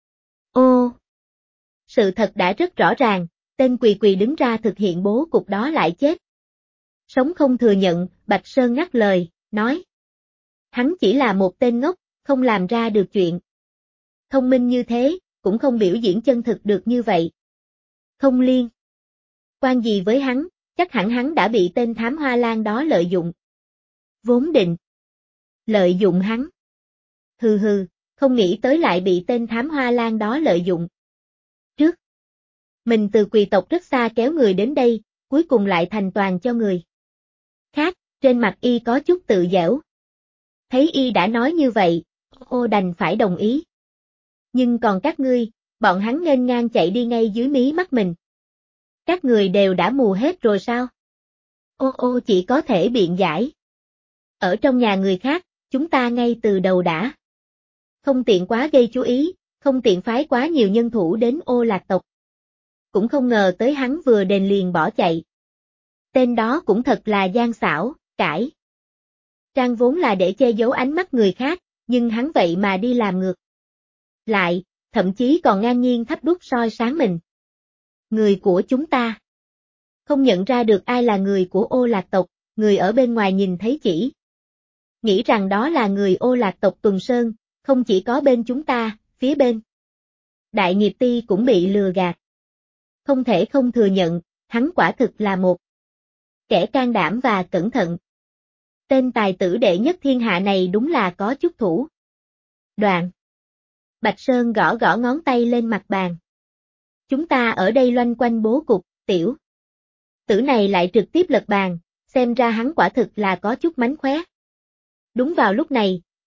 Sự thật đã rất rõ ràng, tên Quỳ Quỳ đứng ra thực hiện bố cục đó lại chết. Sống không thừa nhận, Bạch Sơn ngắt lời, nói. Hắn chỉ là một tên ngốc, không làm ra được chuyện thông minh như thế, cũng không biểu diễn chân thực được như vậy. Không liên quan gì với hắn, chắc hẳn hắn đã bị tên thám hoa lan đó lợi dụng. Vốn định lợi dụng hắn. Hừ, không nghĩ tới lại bị tên thám hoa lan đó lợi dụng. Trước, mình từ Quỳ tộc rất xa kéo người đến đây, cuối cùng lại thành toàn cho người khác, trên mặt y có chút tự giễu. Thấy y đã nói như vậy, đành phải đồng ý. Nhưng còn các ngươi, bọn hắn nghênh ngang chạy đi ngay dưới mí mắt mình. Các người đều đã mù hết rồi sao? Chỉ có thể biện giải. Ở trong nhà người khác, chúng ta ngay từ đầu đã không tiện quá gây chú ý, không tiện phái quá nhiều nhân thủ đến Ô Lạc tộc. Cũng không ngờ tới hắn vừa đền liền bỏ chạy. Tên đó cũng thật là gian xảo, cải trang vốn là để che giấu ánh mắt người khác, nhưng hắn vậy mà đi làm ngược lại, thậm chí còn ngang nhiên thắp đuốc soi sáng mình. Người của chúng ta không nhận ra được ai là người của Ô Lạc tộc, người ở bên ngoài nhìn thấy chỉ nghĩ rằng đó là người Ô Lạc tộc Tuần Sơn, không chỉ có bên chúng ta, phía bên Đại Nghiệp Ti cũng bị lừa gạt. Không thể không thừa nhận, hắn quả thực là một kẻ can đảm và cẩn thận. Tên tài tử đệ nhất thiên hạ này đúng là có chút thủ đoạn. Bạch Sơn gõ gõ ngón tay lên mặt bàn. Chúng ta ở đây loanh quanh bố cục, tiểu tử này lại trực tiếp lật bàn, xem ra hắn quả thực là có chút mánh khóe. Đúng vào lúc này,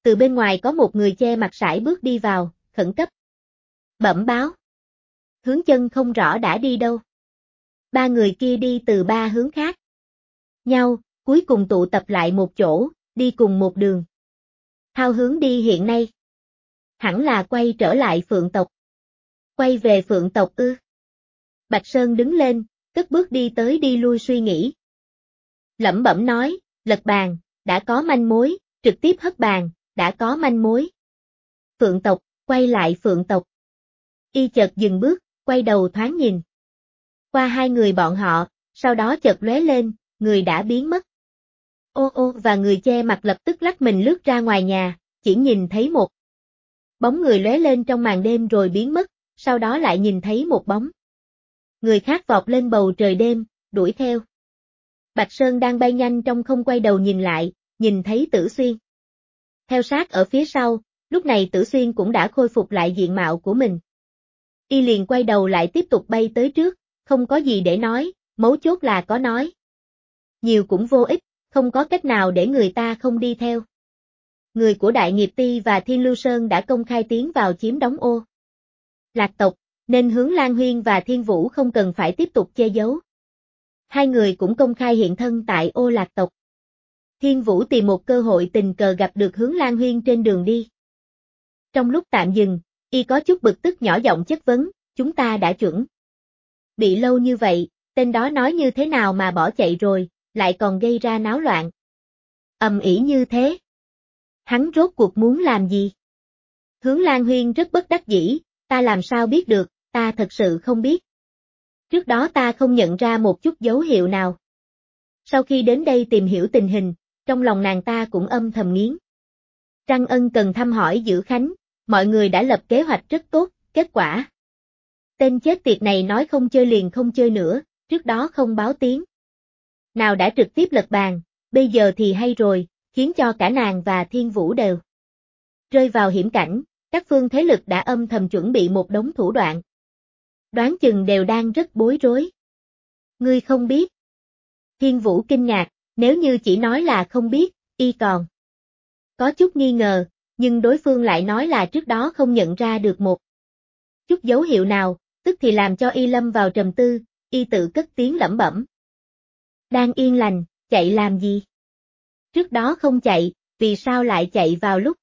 Từ bên ngoài có một người che mặt sải bước đi vào, khẩn cấp. Bẩm báo. Hướng chân không rõ đã đi đâu. Ba người kia đi từ ba hướng khác nhau, cuối cùng tụ tập lại một chỗ, đi cùng một đường. Thao hướng đi hiện nay. Hẳn là quay trở lại Phượng tộc. Quay về Phượng tộc ư? Bạch Sơn đứng lên, cất bước đi tới đi lui suy nghĩ. Lẩm bẩm nói, lật bàn, đã có manh mối, trực tiếp hất bàn, đã có manh mối. Phượng tộc, quay lại Phượng tộc. Y chợt dừng bước, quay đầu thoáng nhìn. Qua hai người bọn họ, sau đó chợt lóe lên, người đã biến mất. Ô ô và người che mặt lập tức lách mình lướt ra ngoài nhà, chỉ nhìn thấy một bóng người lóe lên trong màn đêm rồi biến mất, sau đó lại nhìn thấy một bóng người khác vọt lên bầu trời đêm, đuổi theo. Bạch Sơn đang bay nhanh trong không quay đầu nhìn lại, nhìn thấy Tử Xuyên theo sát ở phía sau, lúc này Tử Xuyên cũng đã khôi phục lại diện mạo của mình. Y liền quay đầu lại tiếp tục bay tới trước, không có gì để nói, mấu chốt là có nói. Nhiều cũng vô ích, không có cách nào để người ta không đi theo. Người của Đại Nghiệp Ti và Thiên Lưu Sơn đã công khai tiến vào chiếm đóng ô Lạc tộc, nên Hướng Lan Huyên và Thiên Vũ không cần phải tiếp tục che giấu. Hai người cũng công khai hiện thân tại ô Lạc tộc. Thiên Vũ tìm một cơ hội tình cờ gặp được Hướng Lan Huyên trên đường đi. Trong lúc tạm dừng, y có chút bực tức nhỏ giọng chất vấn, chúng ta đã chuẩn bị lâu như vậy, tên đó nói như thế nào mà bỏ chạy rồi, lại còn gây ra náo loạn. Ầm ĩ như thế. Hắn rốt cuộc muốn làm gì? Hướng Lan Huyên rất bất đắc dĩ, ta làm sao biết được, ta thật sự không biết. Trước đó ta không nhận ra một chút dấu hiệu nào. Sau khi đến đây tìm hiểu tình hình, trong lòng nàng ta cũng âm thầm nghiến răng ân cần thăm hỏi Dữ Khánh, mọi người đã lập kế hoạch rất tốt, kết quả. Tên chết tiệt này nói không chơi liền không chơi nữa, trước đó không báo tiếng. Nào đã trực tiếp lật bàn, bây giờ thì hay rồi, khiến cho cả nàng và Thiên Vũ đều rơi vào hiểm cảnh, các phương thế lực đã âm thầm chuẩn bị một đống thủ đoạn. Đoán chừng đều đang rất bối rối. Ngươi không biết. Thiên Vũ kinh ngạc, nếu như chỉ nói là không biết, y còn có chút nghi ngờ, nhưng đối phương lại nói là trước đó không nhận ra được một chút dấu hiệu nào, tức thì làm cho y lâm vào trầm tư, y tự cất tiếng lẩm bẩm. Đang yên lành, chạy làm gì? Trước đó không chạy, vì sao lại chạy vào lúc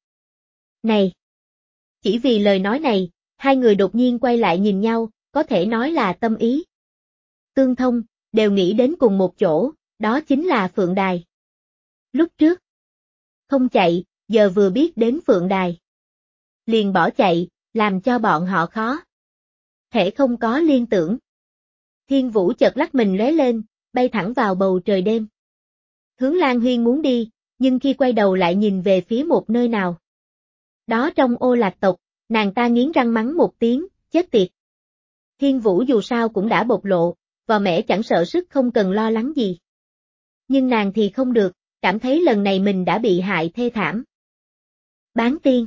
này? Chỉ vì lời nói này, hai người đột nhiên quay lại nhìn nhau, có thể nói là tâm ý tương thông, đều nghĩ đến cùng một chỗ, đó chính là Phượng Đài. Lúc trước không chạy, giờ vừa biết đến Phượng Đài liền bỏ chạy, làm cho bọn họ khó thể không có liên tưởng. Thiên Vũ chợt lắc mình lóe lên, bay thẳng vào bầu trời đêm. Hướng Lan Huyên muốn đi, nhưng khi quay đầu lại nhìn về phía một nơi nào đó trong ô Lạc tộc, nàng ta nghiến răng mắng một tiếng, chết tiệt. Thiên Vũ dù sao cũng đã bộc lộ, vò mẽ chẳng sợ sức không cần lo lắng gì. Nhưng nàng thì không được, cảm thấy lần này mình đã bị hại thê thảm. Bán tiên.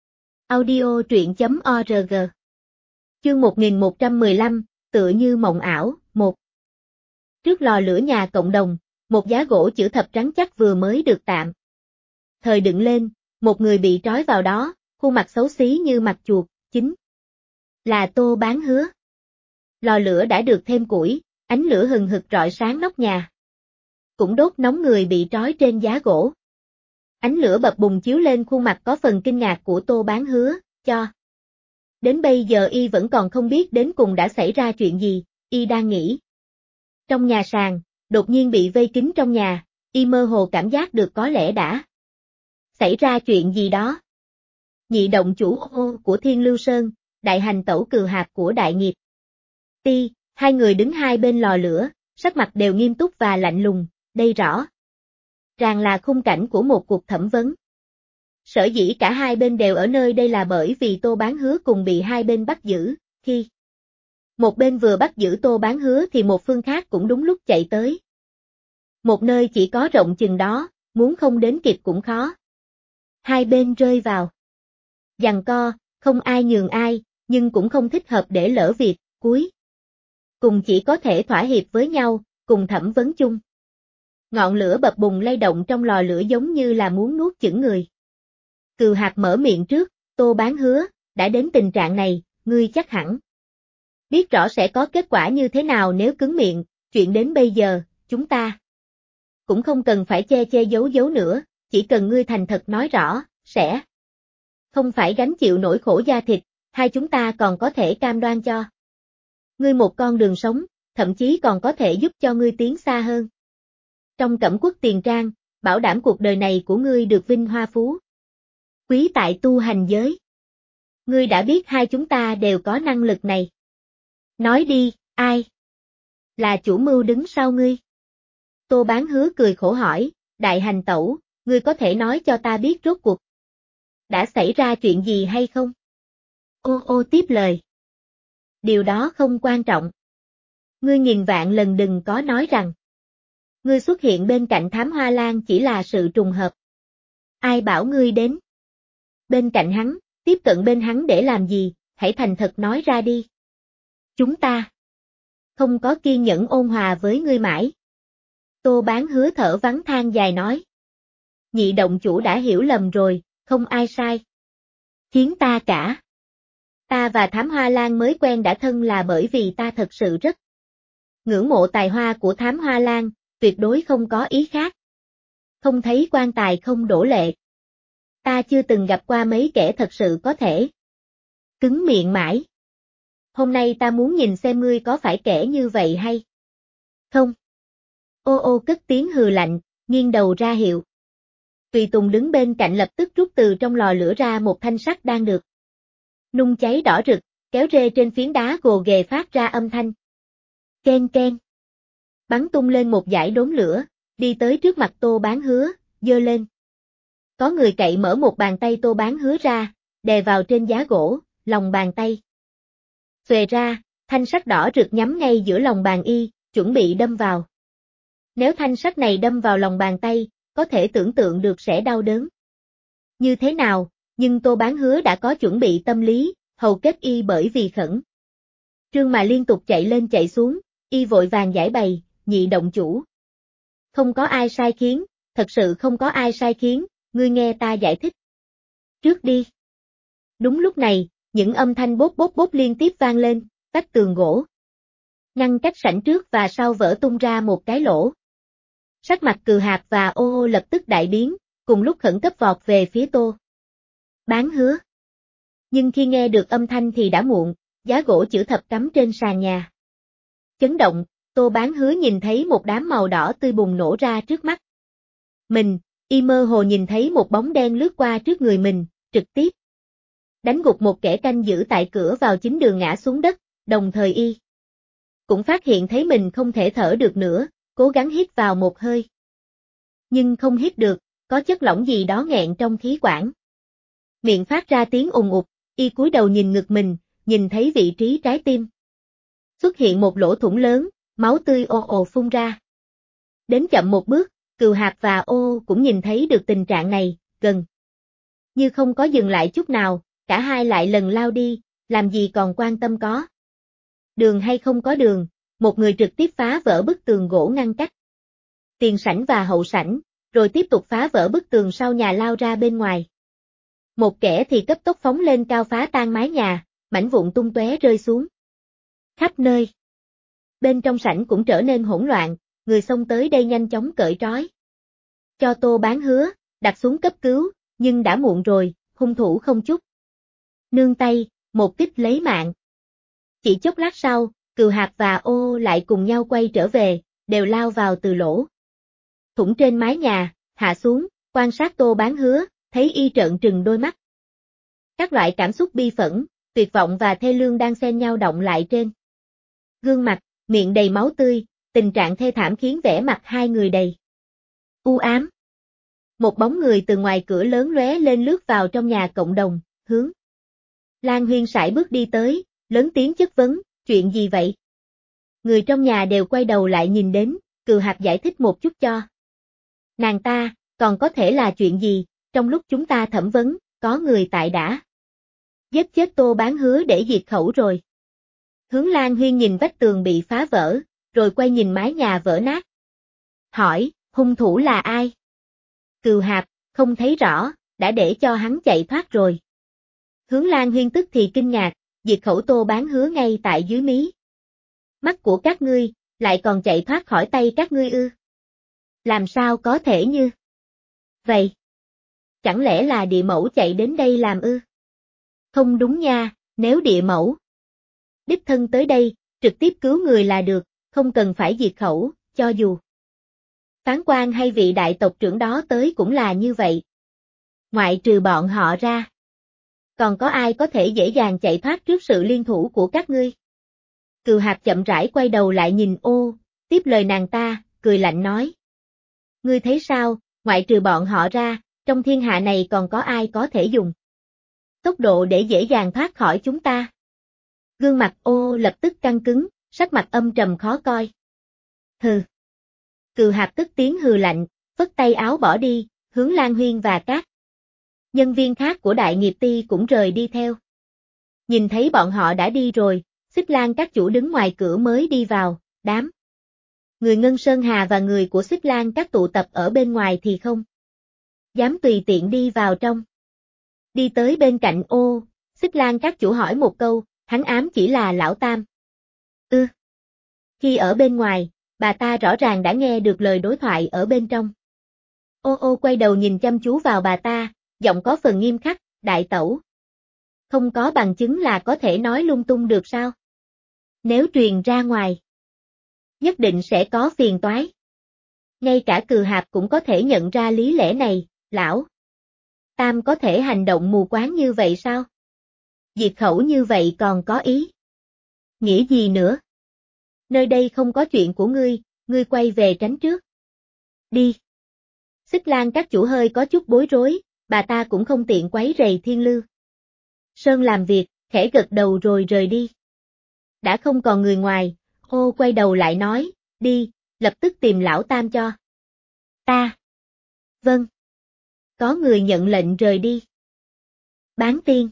Audio truyện.org. Chương 1115, tựa như mộng ảo, 1. Trước lò lửa nhà cộng đồng, một giá gỗ chữ thập trắng chắc vừa mới được tạm thời dựng lên, một người bị trói vào đó, khuôn mặt xấu xí như mặt chuột, chính là Tô Bán Hứa. Lò lửa đã được thêm củi, ánh lửa hừng hực rọi sáng nóc nhà. Cũng đốt nóng người bị trói trên giá gỗ. Ánh lửa bập bùng chiếu lên khuôn mặt có phần kinh ngạc của Tô Bán Hứa, cho đến bây giờ y vẫn còn không biết đến cùng đã xảy ra chuyện gì, y đang nghĩ. Trong nhà sàn, đột nhiên bị vây kín trong nhà, y mơ hồ cảm giác được có lẽ đã xảy ra chuyện gì đó. Nhị động chủ ô của Thiên Lưu Sơn, đại hành tẩu Cừu Hạp của Đại Nghiệp Ti, hai người đứng hai bên lò lửa, sắc mặt đều nghiêm túc và lạnh lùng, đây rõ ràng là khung cảnh của một cuộc thẩm vấn. Sở dĩ cả hai bên đều ở nơi đây là bởi vì Tô Bán Hứa cùng bị hai bên bắt giữ, khi một bên vừa bắt giữ Tô Bán Hứa thì một phương khác cũng đúng lúc chạy tới. Một nơi chỉ có rộng chừng đó, muốn không đến kịp cũng khó. Hai bên rơi vào giằng co, không ai nhường ai, nhưng cũng không thích hợp để lỡ việc, cuối cùng chỉ có thể thỏa hiệp với nhau, cùng thẩm vấn chung. Ngọn lửa bập bùng lay động trong lò lửa giống như là muốn nuốt chửng người. Cừu Hạc mở miệng trước, Tô Bán Hứa, đã đến tình trạng này, ngươi chắc hẳn biết rõ sẽ có kết quả như thế nào nếu cứng miệng, chuyện đến bây giờ, chúng ta cũng không cần phải che che giấu giấu nữa, chỉ cần ngươi thành thật nói rõ, sẽ không phải gánh chịu nỗi khổ da thịt, hai chúng ta còn có thể cam đoan cho ngươi một con đường sống, thậm chí còn có thể giúp cho ngươi tiến xa hơn. Trong Cẩm Quốc Tiền Trang, bảo đảm cuộc đời này của ngươi được vinh hoa phú quý tại tu hành giới. Ngươi đã biết hai chúng ta đều có năng lực này. Nói đi, ai là chủ mưu đứng sau ngươi? Tô Bán Hứa cười khổ hỏi, Đại Hành Tẩu, ngươi có thể nói cho ta biết rốt cuộc đã xảy ra chuyện gì hay không? Ô tiếp lời. Điều đó không quan trọng. Ngươi nghìn vạn lần đừng có nói rằng ngươi xuất hiện bên cạnh Thám Hoa Lan chỉ là sự trùng hợp. Ai bảo ngươi đến bên cạnh hắn, tiếp cận bên hắn để làm gì, hãy thành thật nói ra đi. Chúng ta không có kiên nhẫn ôn hòa với ngươi mãi. Tô Bán Hứa thở vắng than dài nói. Nhị động chủ đã hiểu lầm rồi, không ai sai. Khiến ta cả. Ta và Thám Hoa Lan mới quen đã thân là bởi vì ta thật sự rất ngưỡng mộ tài hoa của Thám Hoa Lan, tuyệt đối không có ý khác. Không thấy quan tài không đổ lệ. Ta chưa từng gặp qua mấy kẻ thật sự có thể cứng miệng mãi. Hôm nay ta muốn nhìn xem ngươi có phải kẻ như vậy hay không. Ô cất tiếng hừ lạnh, nghiêng đầu ra hiệu. Tùy tùng đứng bên cạnh lập tức rút từ trong lò lửa ra một thanh sắt đang được nung cháy đỏ rực, kéo rê trên phiến đá gồ ghề phát ra âm thanh. Ken ken. Bắn tung lên một dải đốm lửa, đi tới trước mặt Tô Bán Hứa, giơ lên. Có người cậy mở một bàn tay Tô Bán Hứa ra, đè vào trên giá gỗ, lòng bàn tay xuề ra, thanh sắt đỏ rực nhắm ngay giữa lòng bàn y, chuẩn bị đâm vào. Nếu thanh sắt này đâm vào lòng bàn tay, có thể tưởng tượng được sẽ đau đớn như thế nào, nhưng Tô Bán Hứa đã có chuẩn bị tâm lý, hầu kết y bởi vì khẩn trương mà liên tục chạy lên chạy xuống, y vội vàng giải bày, nhị động chủ. Không có ai sai khiến, thật sự không có ai sai khiến, ngươi nghe ta giải thích trước đi. Đúng lúc này, những âm thanh bốp bốp bốp liên tiếp vang lên, tách tường gỗ ngăn cách sảnh trước và sau vỡ tung ra một cái lỗ. Sắc mặt Cừu Hạc và ô lập tức đại biến, cùng lúc khẩn cấp vọt về phía Tô Bán Hứa. Nhưng khi nghe được âm thanh thì đã muộn, giá gỗ chữ thập cắm trên sàn nhà chấn động, Tô Bán Hứa nhìn thấy một đám màu đỏ tươi bùng nổ ra trước mắt mình, y mơ hồ nhìn thấy một bóng đen lướt qua trước người mình, trực tiếp đánh gục một kẻ canh giữ tại cửa vào chính đường ngã xuống đất, đồng thời y cũng phát hiện thấy mình không thể thở được nữa, cố gắng hít vào một hơi. Nhưng không hít được, có chất lỏng gì đó nghẹn trong khí quản. Miệng phát ra tiếng ùng ục, y cúi đầu nhìn ngực mình, nhìn thấy vị trí trái tim xuất hiện một lỗ thủng lớn, máu tươi ồ phun ra. Đến chậm một bước, Cừu Hạc và ô cũng nhìn thấy được tình trạng này, gần như không có dừng lại chút nào, cả hai lại lần lao đi, làm gì còn quan tâm có đường hay không có đường, một người trực tiếp phá vỡ bức tường gỗ ngăn cách tiền sảnh và hậu sảnh, rồi tiếp tục phá vỡ bức tường sau nhà lao ra bên ngoài. Một kẻ thì cấp tốc phóng lên cao phá tan mái nhà, mảnh vụn tung tóe rơi xuống khắp nơi. Bên trong sảnh cũng trở nên hỗn loạn, người xông tới đây nhanh chóng cởi trói cho Tô Bán Hứa, đặt xuống cấp cứu, nhưng đã muộn rồi, hung thủ không chút nương tay, một kích lấy mạng. Chỉ chốc lát sau, Cừu Hạc và ô lại cùng nhau quay trở về, đều lao vào từ lỗ thủng trên mái nhà, hạ xuống, quan sát Tô Bán Hứa, thấy y trợn trừng đôi mắt. Các loại cảm xúc bi phẫn, tuyệt vọng và thê lương đang xen nhau động lại trên gương mặt, miệng đầy máu tươi, tình trạng thê thảm khiến vẻ mặt hai người đầy u ám. Một bóng người từ ngoài cửa lớn lóe lên lướt vào trong nhà cộng đồng, hướng Lan Huyên sải bước đi tới, lớn tiếng chất vấn, chuyện gì vậy? Người trong nhà đều quay đầu lại nhìn đến, Cừu Hạc giải thích một chút cho nàng ta, còn có thể là chuyện gì, trong lúc chúng ta thẩm vấn, có người tại đã giết chết Tô Bán Hứa để diệt khẩu rồi. Hướng Lan Huyên nhìn vách tường bị phá vỡ, rồi quay nhìn mái nhà vỡ nát. Hỏi, hung thủ là ai? Cừu Hạc, không thấy rõ, đã để cho hắn chạy thoát rồi. Hướng Lan Huyên tức thì kinh ngạc, diệt khẩu Tô Bán Hứa ngay tại dưới mí mắt của các ngươi, lại còn chạy thoát khỏi tay các ngươi ư? Làm sao có thể như vậy? Chẳng lẽ là địa mẫu chạy đến đây làm ư? Không đúng nha, nếu địa mẫu đích thân tới đây, trực tiếp cứu người là được, không cần phải diệt khẩu, cho dù phán quan hay vị đại tộc trưởng đó tới cũng là như vậy. Ngoại trừ bọn họ ra, còn có ai có thể dễ dàng chạy thoát trước sự liên thủ của các ngươi? Cừu Hạp chậm rãi quay đầu lại nhìn Ô, tiếp lời nàng ta, cười lạnh nói. Ngươi thấy sao, ngoại trừ bọn họ ra, trong thiên hạ này còn có ai có thể dùng tốc độ để dễ dàng thoát khỏi chúng ta? Gương mặt Ô lập tức căng cứng, sắc mặt âm trầm khó coi. Hừ. Cừu Hạp tức tiếng hừ lạnh, phất tay áo bỏ đi, Hướng Lan Huyên và các nhân viên khác của Đại Nghiệp Ti cũng rời đi theo. Nhìn thấy bọn họ đã đi rồi, Xích Lan các chủ đứng ngoài cửa mới đi vào, đám người Ngân Sơn Hà và người của Xích Lan các tụ tập ở bên ngoài thì không dám tùy tiện đi vào trong. Đi tới bên cạnh Ô, Xích Lan các chủ hỏi một câu, hắn ám chỉ là Lão Tam. Khi ở bên ngoài, bà ta rõ ràng đã nghe được lời đối thoại ở bên trong. Ô quay đầu nhìn chăm chú vào bà ta, giọng có phần nghiêm khắc, đại tẩu. Không có bằng chứng là có thể nói lung tung được sao? Nếu truyền ra ngoài, nhất định sẽ có phiền toái. Ngay cả Cừu Hạp cũng có thể nhận ra lý lẽ này, Lão Tam có thể hành động mù quáng như vậy sao? Diệt khẩu như vậy còn có ý nghĩa gì nữa? Nơi đây không có chuyện của ngươi quay về tránh trước. Đi. Xích Lan các chủ hơi có chút bối rối, bà ta cũng không tiện quấy rầy Thiên Lư Sơn làm việc, khẽ gật đầu rồi rời đi. Đã không còn người ngoài, Ô quay đầu lại nói, đi, lập tức tìm Lão Tam cho ta. Vâng. Có người nhận lệnh rời đi. Bán tiên.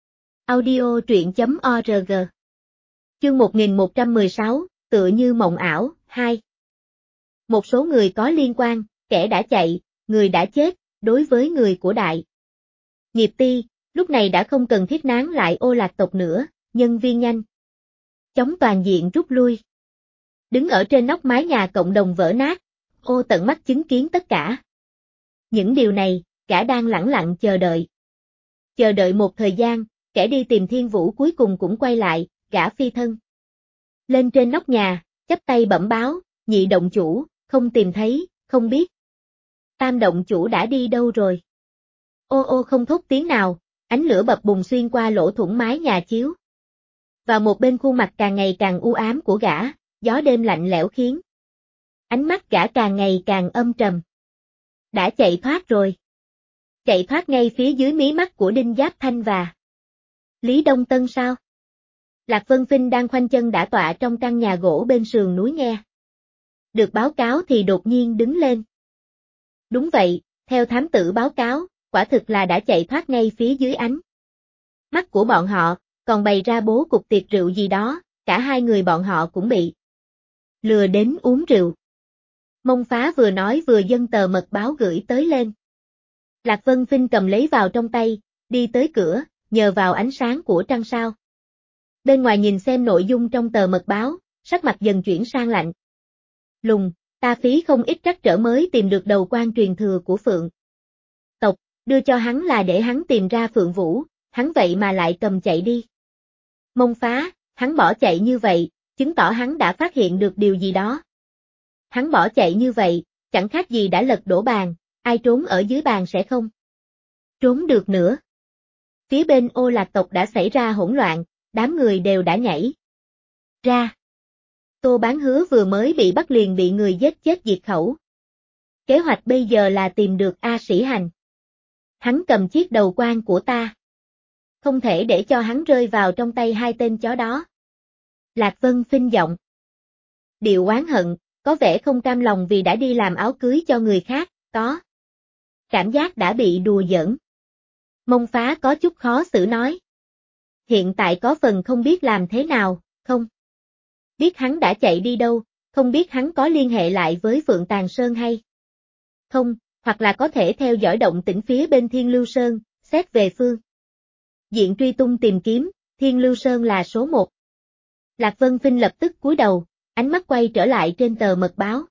Audio truyện.org. Chương 1116, tựa như mộng ảo, 2. Một số người có liên quan, kẻ đã chạy, người đã chết, đối với người của Đại Nghiệp Ti, lúc này đã không cần thiết nán lại Ô Lạc tộc nữa, nhân viên nhanh chóng toàn diện rút lui. Đứng ở trên nóc mái nhà cộng đồng vỡ nát, Ô tận mắt chứng kiến tất cả. Những điều này, gã đang lẳng lặng chờ đợi. Chờ đợi một thời gian, kẻ đi tìm Thiên Vũ cuối cùng cũng quay lại, gã phi thân lên trên nóc nhà, chắp tay bẩm báo, nhị động chủ, không tìm thấy, không biết. Tam động chủ đã đi đâu rồi? Ô không thốt tiếng nào, ánh lửa bập bùng xuyên qua lỗ thủng mái nhà chiếu. Vào một bên khuôn mặt càng ngày càng u ám của gã, gió đêm lạnh lẽo khiến ánh mắt gã càng ngày càng âm trầm. Đã chạy thoát rồi. Chạy thoát ngay phía dưới mí mắt của Đinh Giáp Thanh và Lý Đông Tân sao? Lạc Vân Phinh đang khoanh chân đả tọa trong căn nhà gỗ bên sườn núi nghe. Được báo cáo thì đột nhiên đứng lên. Đúng vậy, theo thám tử báo cáo, quả thực là đã chạy thoát ngay phía dưới ánh mắt của bọn họ, còn bày ra bố cục tiệc rượu gì đó, cả hai người bọn họ cũng bị lừa đến uống rượu. Mông Phá vừa nói vừa dâng tờ mật báo gửi tới lên. Lạc Vân Phinh cầm lấy vào trong tay, đi tới cửa, nhờ vào ánh sáng của trăng sao. Bên ngoài nhìn xem nội dung trong tờ mật báo, sắc mặt dần chuyển sang lạnh. Lùng, ta phí không ít trắc trở mới tìm được đầu quan truyền thừa của Phượng tộc, đưa cho hắn là để hắn tìm ra Phượng Vũ, hắn vậy mà lại cầm chạy đi. Mông Phá, hắn bỏ chạy như vậy, chứng tỏ hắn đã phát hiện được điều gì đó. Hắn bỏ chạy như vậy, chẳng khác gì đã lật đổ bàn, ai trốn ở dưới bàn sẽ không trốn được nữa. Phía bên Ô Lạc tộc đã xảy ra hỗn loạn, đám người đều đã nhảy ra. Tô Bán Hứa vừa mới bị bắt liền bị người giết chết diệt khẩu. Kế hoạch bây giờ là tìm được A Sĩ Hành. Hắn cầm chiếc đầu quan của ta. Không thể để cho hắn rơi vào trong tay hai tên chó đó. Lạc Vân Phinh giọng điệu oán hận, có vẻ không cam lòng vì đã đi làm áo cưới cho người khác, có cảm giác đã bị đùa giỡn. Mông Phá có chút khó xử nói. Hiện tại có phần không biết làm thế nào, không biết hắn đã chạy đi đâu, không biết hắn có liên hệ lại với Phượng Tàn Sơn hay không, hoặc là có thể theo dõi động tĩnh phía bên Thiên Lưu Sơn, xét về phương diện truy tung tìm kiếm, Thiên Lưu Sơn là số 1. Lạc Vân Phinh lập tức cúi đầu, ánh mắt quay trở lại trên tờ mật báo.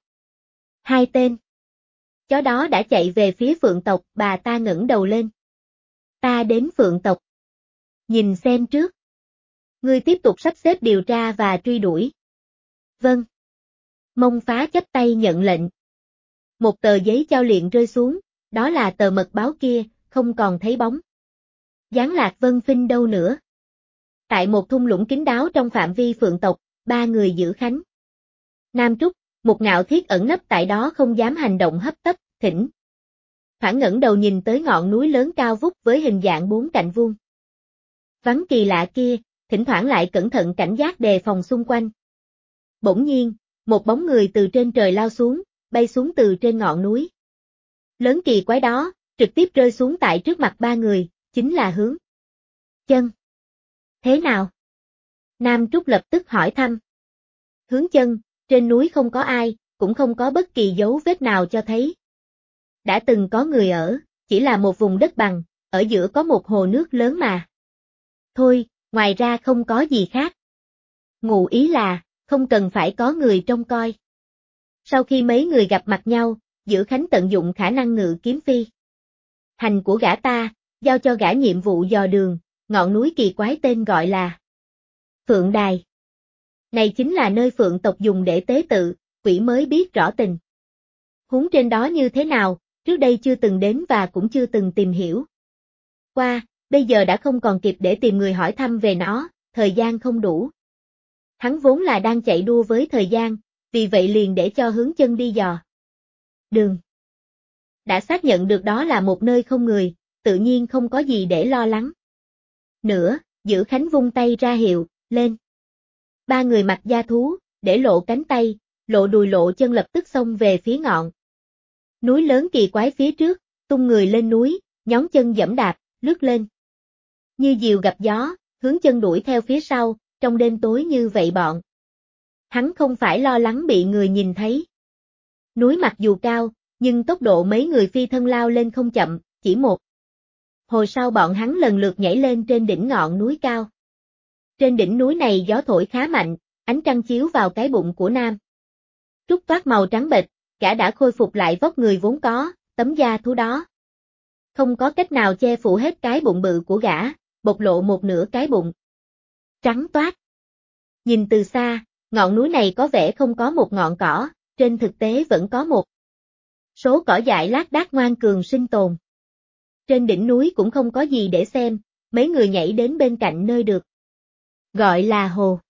2 tên chó đó đã chạy về phía Phượng tộc, bà ta ngẩng đầu lên. Ta đến Phượng tộc. Nhìn xem trước. Ngươi tiếp tục sắp xếp điều tra và truy đuổi. Vâng. Mông Phá chắp tay nhận lệnh. Một tờ giấy chao liệng rơi xuống, đó là tờ mật báo kia, không còn thấy bóng. Giáng Lạc Vân Phinh đâu nữa? Tại một thung lũng kín đáo trong phạm vi Phượng tộc, 3 người giữ khánh. Nam Trúc, một Ngạo Thiết ẩn nấp tại đó không dám hành động hấp tấp, thỉnh. Thoảng ngẩng đầu nhìn tới ngọn núi lớn cao vút với hình dạng 4 cạnh vuông. Vắng kỳ lạ kia, thỉnh thoảng lại cẩn thận cảnh giác đề phòng xung quanh. Bỗng nhiên, một bóng người từ trên trời lao xuống, bay xuống từ trên ngọn núi. Lớn kỳ quái đó, trực tiếp rơi xuống tại trước mặt 3 người, chính là Hướng Chân. Thế nào? Nam Trúc lập tức hỏi thăm. Hướng Chân, trên núi không có ai, cũng không có bất kỳ dấu vết nào cho thấy. Đã từng có người ở, chỉ là một vùng đất bằng, ở giữa có một hồ nước lớn mà. Thôi, ngoài ra không có gì khác. Ngụ ý là, không cần phải có người trông coi. Sau khi mấy người gặp mặt nhau, Giữ Khánh tận dụng khả năng ngự kiếm phi hành của gã ta, giao cho gã nhiệm vụ dò đường, ngọn núi kỳ quái tên gọi là Phượng Đài. Này chính là nơi Phượng tộc dùng để tế tự, quỷ mới biết rõ tình. Huống trên đó như thế nào, trước đây chưa từng đến và cũng chưa từng tìm hiểu. Qua, bây giờ đã không còn kịp để tìm người hỏi thăm về nó, thời gian không đủ. Hắn vốn là đang chạy đua với thời gian, vì vậy liền để cho Hướng Chân đi dò đường. Đã xác nhận được đó là một nơi không người, tự nhiên không có gì để lo lắng. Nữa, Giữ Khánh vung tay ra hiệu, lên. 3 người mặc da thú, để lộ cánh tay, lộ đùi lộ chân lập tức xông về phía ngọn núi lớn kỳ quái phía trước, tung người lên núi, nhón chân giẫm đạp, lướt lên. Như diều gặp gió, Hướng Chân đuổi theo phía sau, trong đêm tối như vậy bọn. Hắn không phải lo lắng bị người nhìn thấy. Núi mặc dù cao, nhưng tốc độ mấy người phi thân lao lên không chậm, chỉ một hồi sau bọn hắn lần lượt nhảy lên trên đỉnh ngọn núi cao. Trên đỉnh núi này gió thổi khá mạnh, ánh trăng chiếu vào cái bụng của Nam Trúc toát màu trắng bệch, gã đã khôi phục lại vóc người vốn có, tấm da thú đó. Không có cách nào che phủ hết cái bụng bự của gã, bộc lộ một nửa cái bụng trắng toát. Nhìn từ xa, ngọn núi này có vẻ không có một ngọn cỏ, trên thực tế vẫn có một số cỏ dại lác đác ngoan cường sinh tồn. Trên đỉnh núi cũng không có gì để xem, mấy người nhảy đến bên cạnh nơi được gọi là hồ.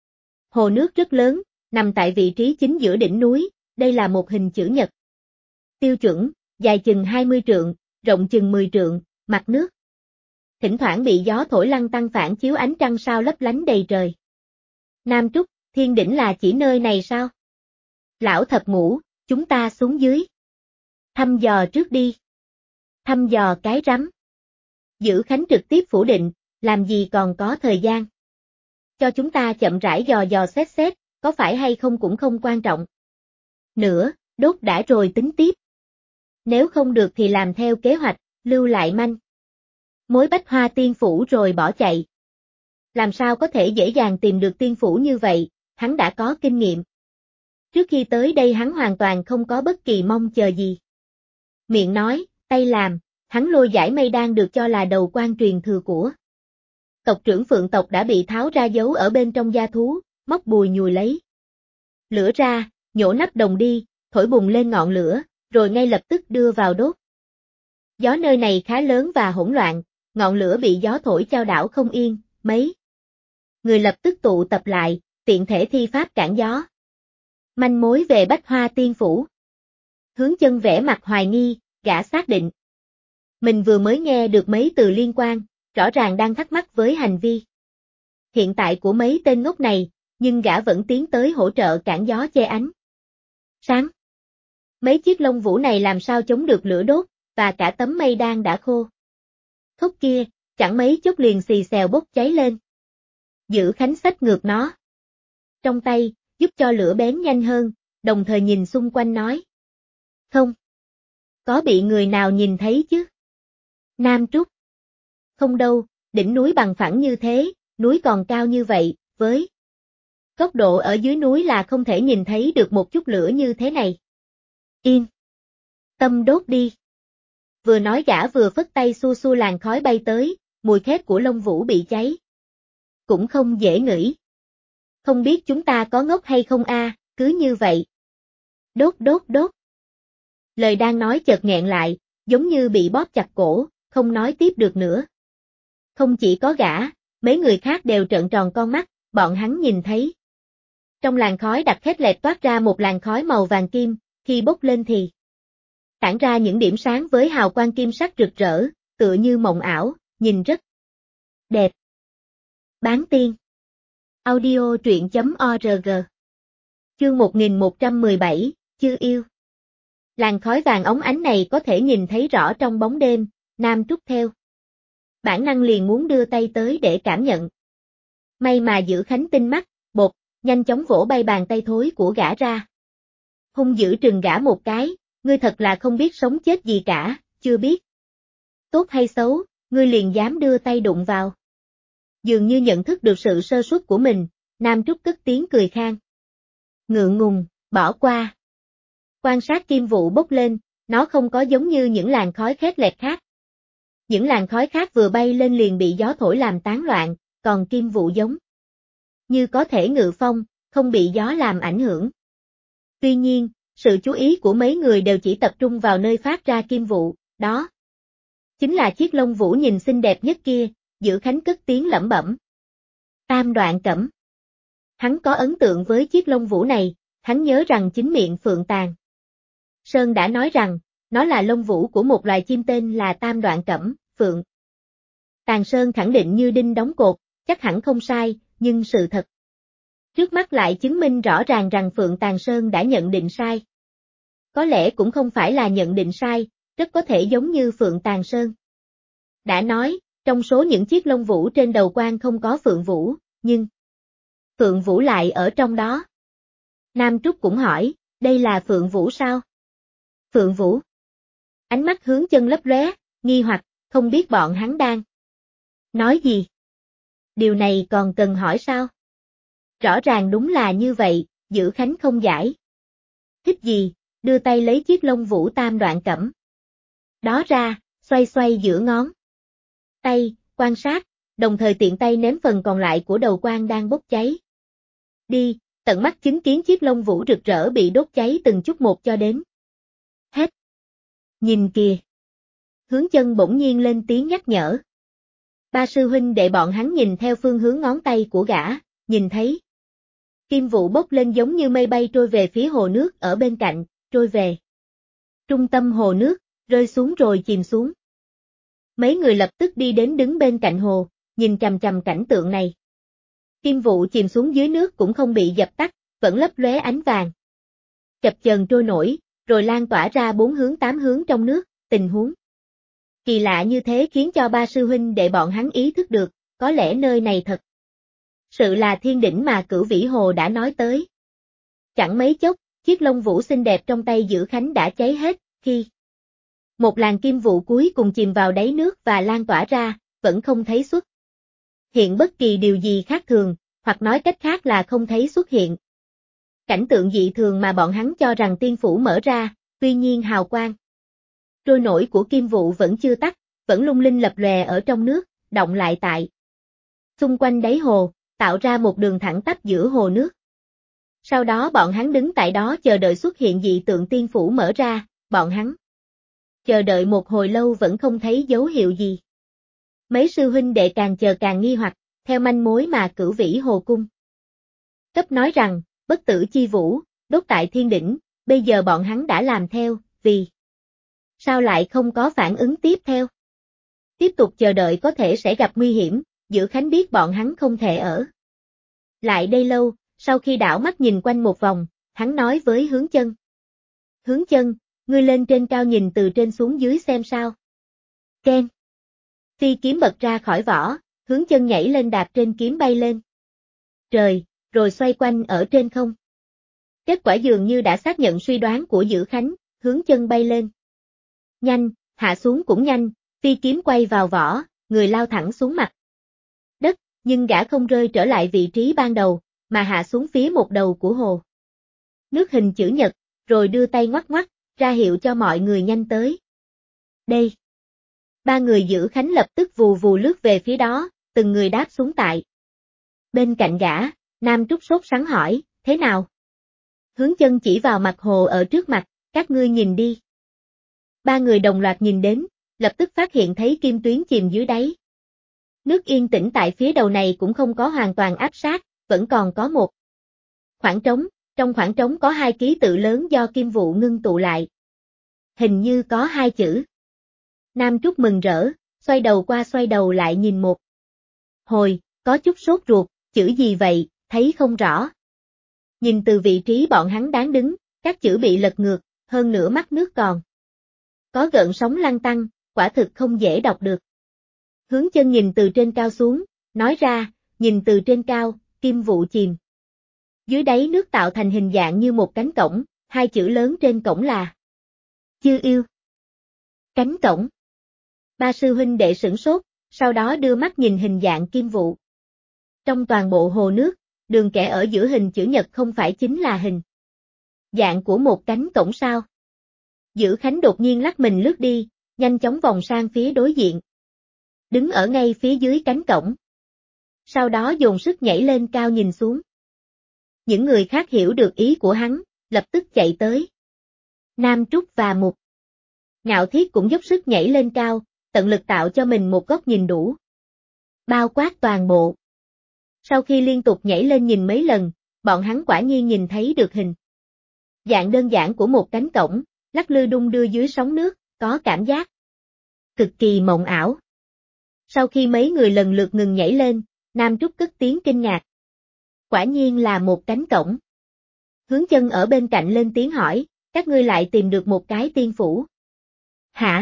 Hồ nước rất lớn, nằm tại vị trí chính giữa đỉnh núi, đây là một hình chữ nhật. Tiêu chuẩn, dài chừng 20 trượng, rộng chừng 10 trượng, mặt nước. Thỉnh thoảng bị gió thổi lăn tăn phản chiếu ánh trăng sao lấp lánh đầy trời. Nam Trúc, Thiên đỉnh là chỉ nơi này sao? Lão Thập Ngũ, chúng ta xuống dưới. Thăm dò trước đi. Thăm dò cái rắm. Giữ Khánh trực tiếp phủ định, làm gì còn có thời gian. Cho chúng ta chậm rãi dò dò xét, có phải hay không cũng không quan trọng. Nữa, đốt đã rồi tính tiếp. Nếu không được thì làm theo kế hoạch, lưu lại manh mối Bách Hoa Tiên Phủ rồi bỏ chạy. Làm sao có thể dễ dàng tìm được tiên phủ như vậy, hắn đã có kinh nghiệm. Trước khi tới đây hắn hoàn toàn không có bất kỳ mong chờ gì. Miệng nói, tay làm, hắn lôi giải mây đan được cho là đầu quan truyền thừa của tộc trưởng Phượng tộc đã bị tháo ra giấu ở bên trong da thú, móc bùi nhùi lấy lửa ra, nhổ nắp đồng đi, thổi bùng lên ngọn lửa, rồi ngay lập tức đưa vào đốt. Gió nơi này khá lớn và hỗn loạn, ngọn lửa bị gió thổi chao đảo không yên, mấy người lập tức tụ tập lại, tiện thể thi pháp cản gió. Manh mối về Bách Hoa Tiên Phủ. Hướng Chân vẻ mặt hoài nghi, gã xác định. Mình vừa mới nghe được mấy từ liên quan, rõ ràng đang thắc mắc với hành vi hiện tại của mấy tên ngốc này, nhưng gã vẫn tiến tới hỗ trợ cản gió che ánh sáng. Mấy chiếc lông vũ này làm sao chống được lửa đốt, và cả tấm mây đan đã khô thốc kia, chẳng mấy chốc liền xì xèo bốc cháy lên. Giữ Khánh xách ngược nó trong tay, giúp cho lửa bén nhanh hơn, đồng thời nhìn xung quanh nói. Không. Có bị người nào nhìn thấy chứ? Nam Trúc. Không đâu, đỉnh núi bằng phẳng như thế, núi còn cao như vậy, với góc độ ở dưới núi là không thể nhìn thấy được một chút lửa như thế này. Yên tâm đốt đi. Vừa nói gã vừa phất tay xua xua làn khói bay tới, mùi khét của lông vũ bị cháy. Cũng không dễ ngửi. Không biết chúng ta có ngốc hay không a, cứ như vậy. Đốt đốt đốt. Lời đang nói chợt nghẹn lại, giống như bị bóp chặt cổ, không nói tiếp được nữa. Không chỉ có gã, mấy người khác đều trợn tròn con mắt, bọn hắn nhìn thấy. Trong làn khói đặc khét lẹt toát ra một làn khói màu vàng kim, khi bốc lên thì tản ra những điểm sáng với hào quang kim sắc rực rỡ, tựa như mộng ảo, nhìn rất đẹp. Bán tiên. Audio truyện.org. Chương 1117, Chư yêu. Làn khói vàng óng ánh này có thể nhìn thấy rõ trong bóng đêm, Nam Trúc theo bản năng liền muốn đưa tay tới để cảm nhận. May mà Giữ Khánh tinh mắt, bột, nhanh chóng vỗ bay bàn tay thối của gã ra. Hung dữ trừng gã một cái, ngươi thật là không biết sống chết gì cả, chưa biết tốt hay xấu, ngươi liền dám đưa tay đụng vào. Dường như nhận thức được sự sơ suất của mình, Nam Trúc cất tiếng cười khang. Ngượng ngùng, bỏ qua. Quan sát kim vụ bốc lên, nó không có giống như những làn khói khét lẹt khác. Những làn khói khác vừa bay lên liền bị gió thổi làm tán loạn, còn kim vụ giống như có thể ngự phong, không bị gió làm ảnh hưởng. Tuy nhiên, sự chú ý của mấy người đều chỉ tập trung vào nơi phát ra kim vụ, đó chính là chiếc lông vũ nhìn xinh đẹp nhất kia, Giữ Khánh cất tiếng lẩm bẩm. Tam đoạn cẩm. Hắn có ấn tượng với chiếc lông vũ này, hắn nhớ rằng chính miệng Phượng Tàng Sơn đã nói rằng, nó là lông vũ của một loài chim tên là tam đoạn cẩm, Phượng Tàng Sơn khẳng định như đinh đóng cột, chắc hẳn không sai, nhưng sự thật trước mắt lại chứng minh rõ ràng rằng Phượng Tàng Sơn đã nhận định sai. Có lẽ cũng không phải là nhận định sai, rất có thể giống như Phượng Tàng Sơn đã nói, trong số những chiếc lông vũ trên đầu quan không có Phượng Vũ, nhưng Phượng Vũ lại ở trong đó. Nam Trúc cũng hỏi, đây là Phượng Vũ sao? Phượng Vũ. Ánh mắt Hướng Chân lấp lóe, nghi hoặc, không biết bọn hắn đang nói gì. Điều này còn cần hỏi sao? Rõ ràng đúng là như vậy, Giữ Khánh không giải thích gì, đưa tay lấy chiếc lông vũ tam đoạn cẩm đó ra, xoay xoay giữa ngón tay, quan sát, đồng thời tiện tay ném phần còn lại của đầu quan đang bốc cháy. Đi, tận mắt chứng kiến chiếc lông vũ rực rỡ bị đốt cháy từng chút một cho đến hết. Nhìn kìa. Hướng Chân bỗng nhiên lên tiếng nhắc nhở. Ba sư huynh đệ bọn hắn nhìn theo phương hướng ngón tay của gã, nhìn thấy kim vụ bốc lên giống như mây bay trôi về phía hồ nước ở bên cạnh, trôi về trung tâm hồ nước, rơi xuống rồi chìm xuống. Mấy người lập tức đi đến đứng bên cạnh hồ, nhìn chằm chằm cảnh tượng này. Kim vụ chìm xuống dưới nước cũng không bị dập tắt, vẫn lấp lóe ánh vàng. Chập chờn trôi nổi, rồi lan tỏa ra bốn hướng tám hướng trong nước, tình huống kỳ lạ như thế khiến cho ba sư huynh đệ bọn hắn ý thức được, có lẽ nơi này thật sự là thiên đỉnh mà Cửu Vĩ Hồ đã nói tới. Chẳng mấy chốc, chiếc lông vũ xinh đẹp trong tay Giữ Khánh đã cháy hết, khi một làn kim vụ cuối cùng chìm vào đáy nước và lan tỏa ra, vẫn không thấy xuất hiện bất kỳ điều gì khác thường, hoặc nói cách khác là không thấy xuất hiện cảnh tượng dị thường mà bọn hắn cho rằng tiên phủ mở ra, tuy nhiên hào quang trôi nổi của kim vụ vẫn chưa tắt, vẫn lung linh lập lòe ở trong nước, động lại tại xung quanh đáy hồ, tạo ra một đường thẳng tắp giữa hồ nước. Sau đó bọn hắn đứng tại đó chờ đợi xuất hiện dị tượng tiên phủ mở ra, bọn hắn chờ đợi một hồi lâu vẫn không thấy dấu hiệu gì. Mấy sư huynh đệ càng chờ càng nghi hoặc, theo manh mối mà Cửu Vĩ Hồ cung cấp nói rằng, bất tử chi vũ, đốt tại thiên đỉnh, bây giờ bọn hắn đã làm theo, vì sao lại không có phản ứng tiếp theo? Tiếp tục chờ đợi có thể sẽ gặp nguy hiểm, Giữ Khánh biết bọn hắn không thể ở lại đây lâu, sau khi đảo mắt nhìn quanh một vòng, hắn nói với Hướng Chân. Hướng Chân, ngươi lên trên cao nhìn từ trên xuống dưới xem sao. Ken. Phi kiếm bật ra khỏi vỏ, Hướng Chân nhảy lên đạp trên kiếm bay lên trời, rồi xoay quanh ở trên không. Kết quả dường như đã xác nhận suy đoán của Giữ Khánh, Hướng Chân bay lên Nhanh, hạ xuống cũng nhanh, phi kiếm quay vào vỏ, người lao thẳng xuống mặt đất, nhưng gã không rơi trở lại vị trí ban đầu, mà hạ xuống phía một đầu của hồ nước hình chữ nhật, rồi đưa tay ngoắc ngoắc, ra hiệu cho mọi người nhanh tới. Đây. Ba người giữ Khánh lập tức vù vù lướt về phía đó, từng người đáp xuống tại. Bên cạnh gã, Nam Trúc sốt sắng hỏi, thế nào? Hướng Chân chỉ vào mặt hồ ở trước mặt, các ngươi nhìn đi. Ba người đồng loạt nhìn đến, lập tức phát hiện thấy kim tuyến chìm dưới đáy. Nước yên tĩnh tại phía đầu này cũng không có hoàn toàn áp sát, vẫn còn có một khoảng trống, trong khoảng trống có 2 ký tự lớn do kim vụ ngưng tụ lại. Hình như có 2 chữ. Nam Trúc mừng rỡ, xoay đầu qua xoay đầu lại nhìn một hồi, có chút sốt ruột, chữ gì vậy, thấy không rõ. Nhìn từ vị trí bọn hắn đáng đứng, các chữ bị lật ngược, hơn nữa mắt nước còn có gợn sóng lăn tăn, quả thực không dễ đọc được. Hướng Chân nhìn từ trên cao xuống, nói ra, nhìn từ trên cao, kim vụ chìm. Dưới đáy nước tạo thành hình dạng như một cánh cổng, 2 chữ lớn trên cổng là Chư Yêu. Cánh cổng. Ba sư huynh đệ sửng sốt, sau đó đưa mắt nhìn hình dạng kim vụ. Trong toàn bộ hồ nước, đường kẻ ở giữa hình chữ nhật không phải chính là hình dạng của một cánh cổng sao? Giữ Khánh đột nhiên lắc mình lướt đi, nhanh chóng vòng sang phía đối diện. Đứng ở ngay phía dưới cánh cổng. Sau đó dồn sức nhảy lên cao nhìn xuống. Những người khác hiểu được ý của hắn, lập tức chạy tới. Nam Trúc và Mục Ngạo Thiết cũng dốc sức nhảy lên cao, tận lực tạo cho mình một góc nhìn đủ bao quát toàn bộ. Sau khi liên tục nhảy lên nhìn mấy lần, bọn hắn quả nhiên nhìn thấy được hình dạng đơn giản của một cánh cổng, lắc lư đung đưa dưới sóng nước, có cảm giác cực kỳ mộng ảo. Sau khi mấy người lần lượt ngừng nhảy lên, Nam Trúc cất tiếng kinh ngạc. Quả nhiên là một cánh cổng. Hướng Chân ở bên cạnh lên tiếng hỏi, các ngươi lại tìm được một cái tiên phủ. Hả?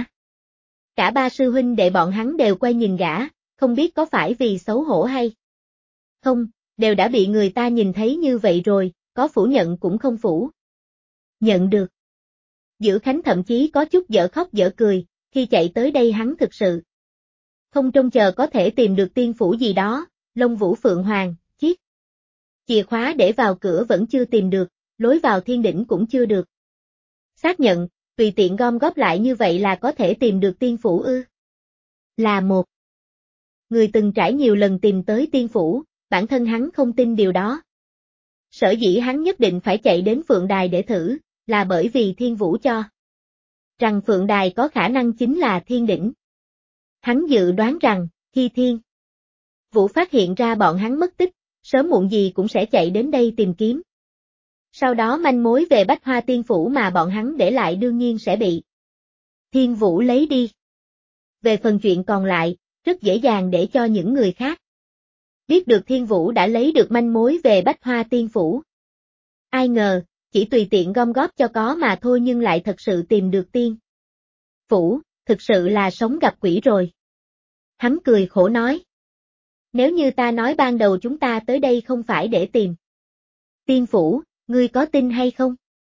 Cả ba sư huynh đệ bọn hắn đều quay nhìn gã, không biết có phải vì xấu hổ hay không, đều đã bị người ta nhìn thấy như vậy rồi, có phủ nhận cũng không phủ nhận được. Giữ Khánh thậm chí có chút dở khóc dở cười, khi chạy tới đây hắn thực sự không trông chờ có thể tìm được tiên phủ gì đó, Lông Vũ Phượng Hoàng, chiếc chìa khóa để vào cửa vẫn chưa tìm được, lối vào thiên đỉnh cũng chưa được xác nhận, tùy tiện gom góp lại như vậy là có thể tìm được tiên phủ ư? Là một người từng trải nhiều lần tìm tới tiên phủ, bản thân hắn không tin điều đó. Sở dĩ hắn nhất định phải chạy đến Phượng Đài để thử, là bởi vì Thiên Vũ cho rằng Phượng Đài có khả năng chính là thiên đỉnh. Hắn dự đoán rằng, khi Thiên Vũ phát hiện ra bọn hắn mất tích, sớm muộn gì cũng sẽ chạy đến đây tìm kiếm. Sau đó manh mối về Bách Hoa Tiên Phủ mà bọn hắn để lại đương nhiên sẽ bị Thiên Vũ lấy đi. Về phần chuyện còn lại, rất dễ dàng để cho những người khác biết được Thiên Vũ đã lấy được manh mối về Bách Hoa Tiên Phủ. Ai ngờ, chỉ tùy tiện gom góp cho có mà thôi nhưng lại thật sự tìm được tiên phủ, thực sự là sống gặp quỷ rồi. Hắn cười khổ nói. Nếu như ta nói ban đầu chúng ta tới đây không phải để tìm tiên phủ, ngươi có tin hay không?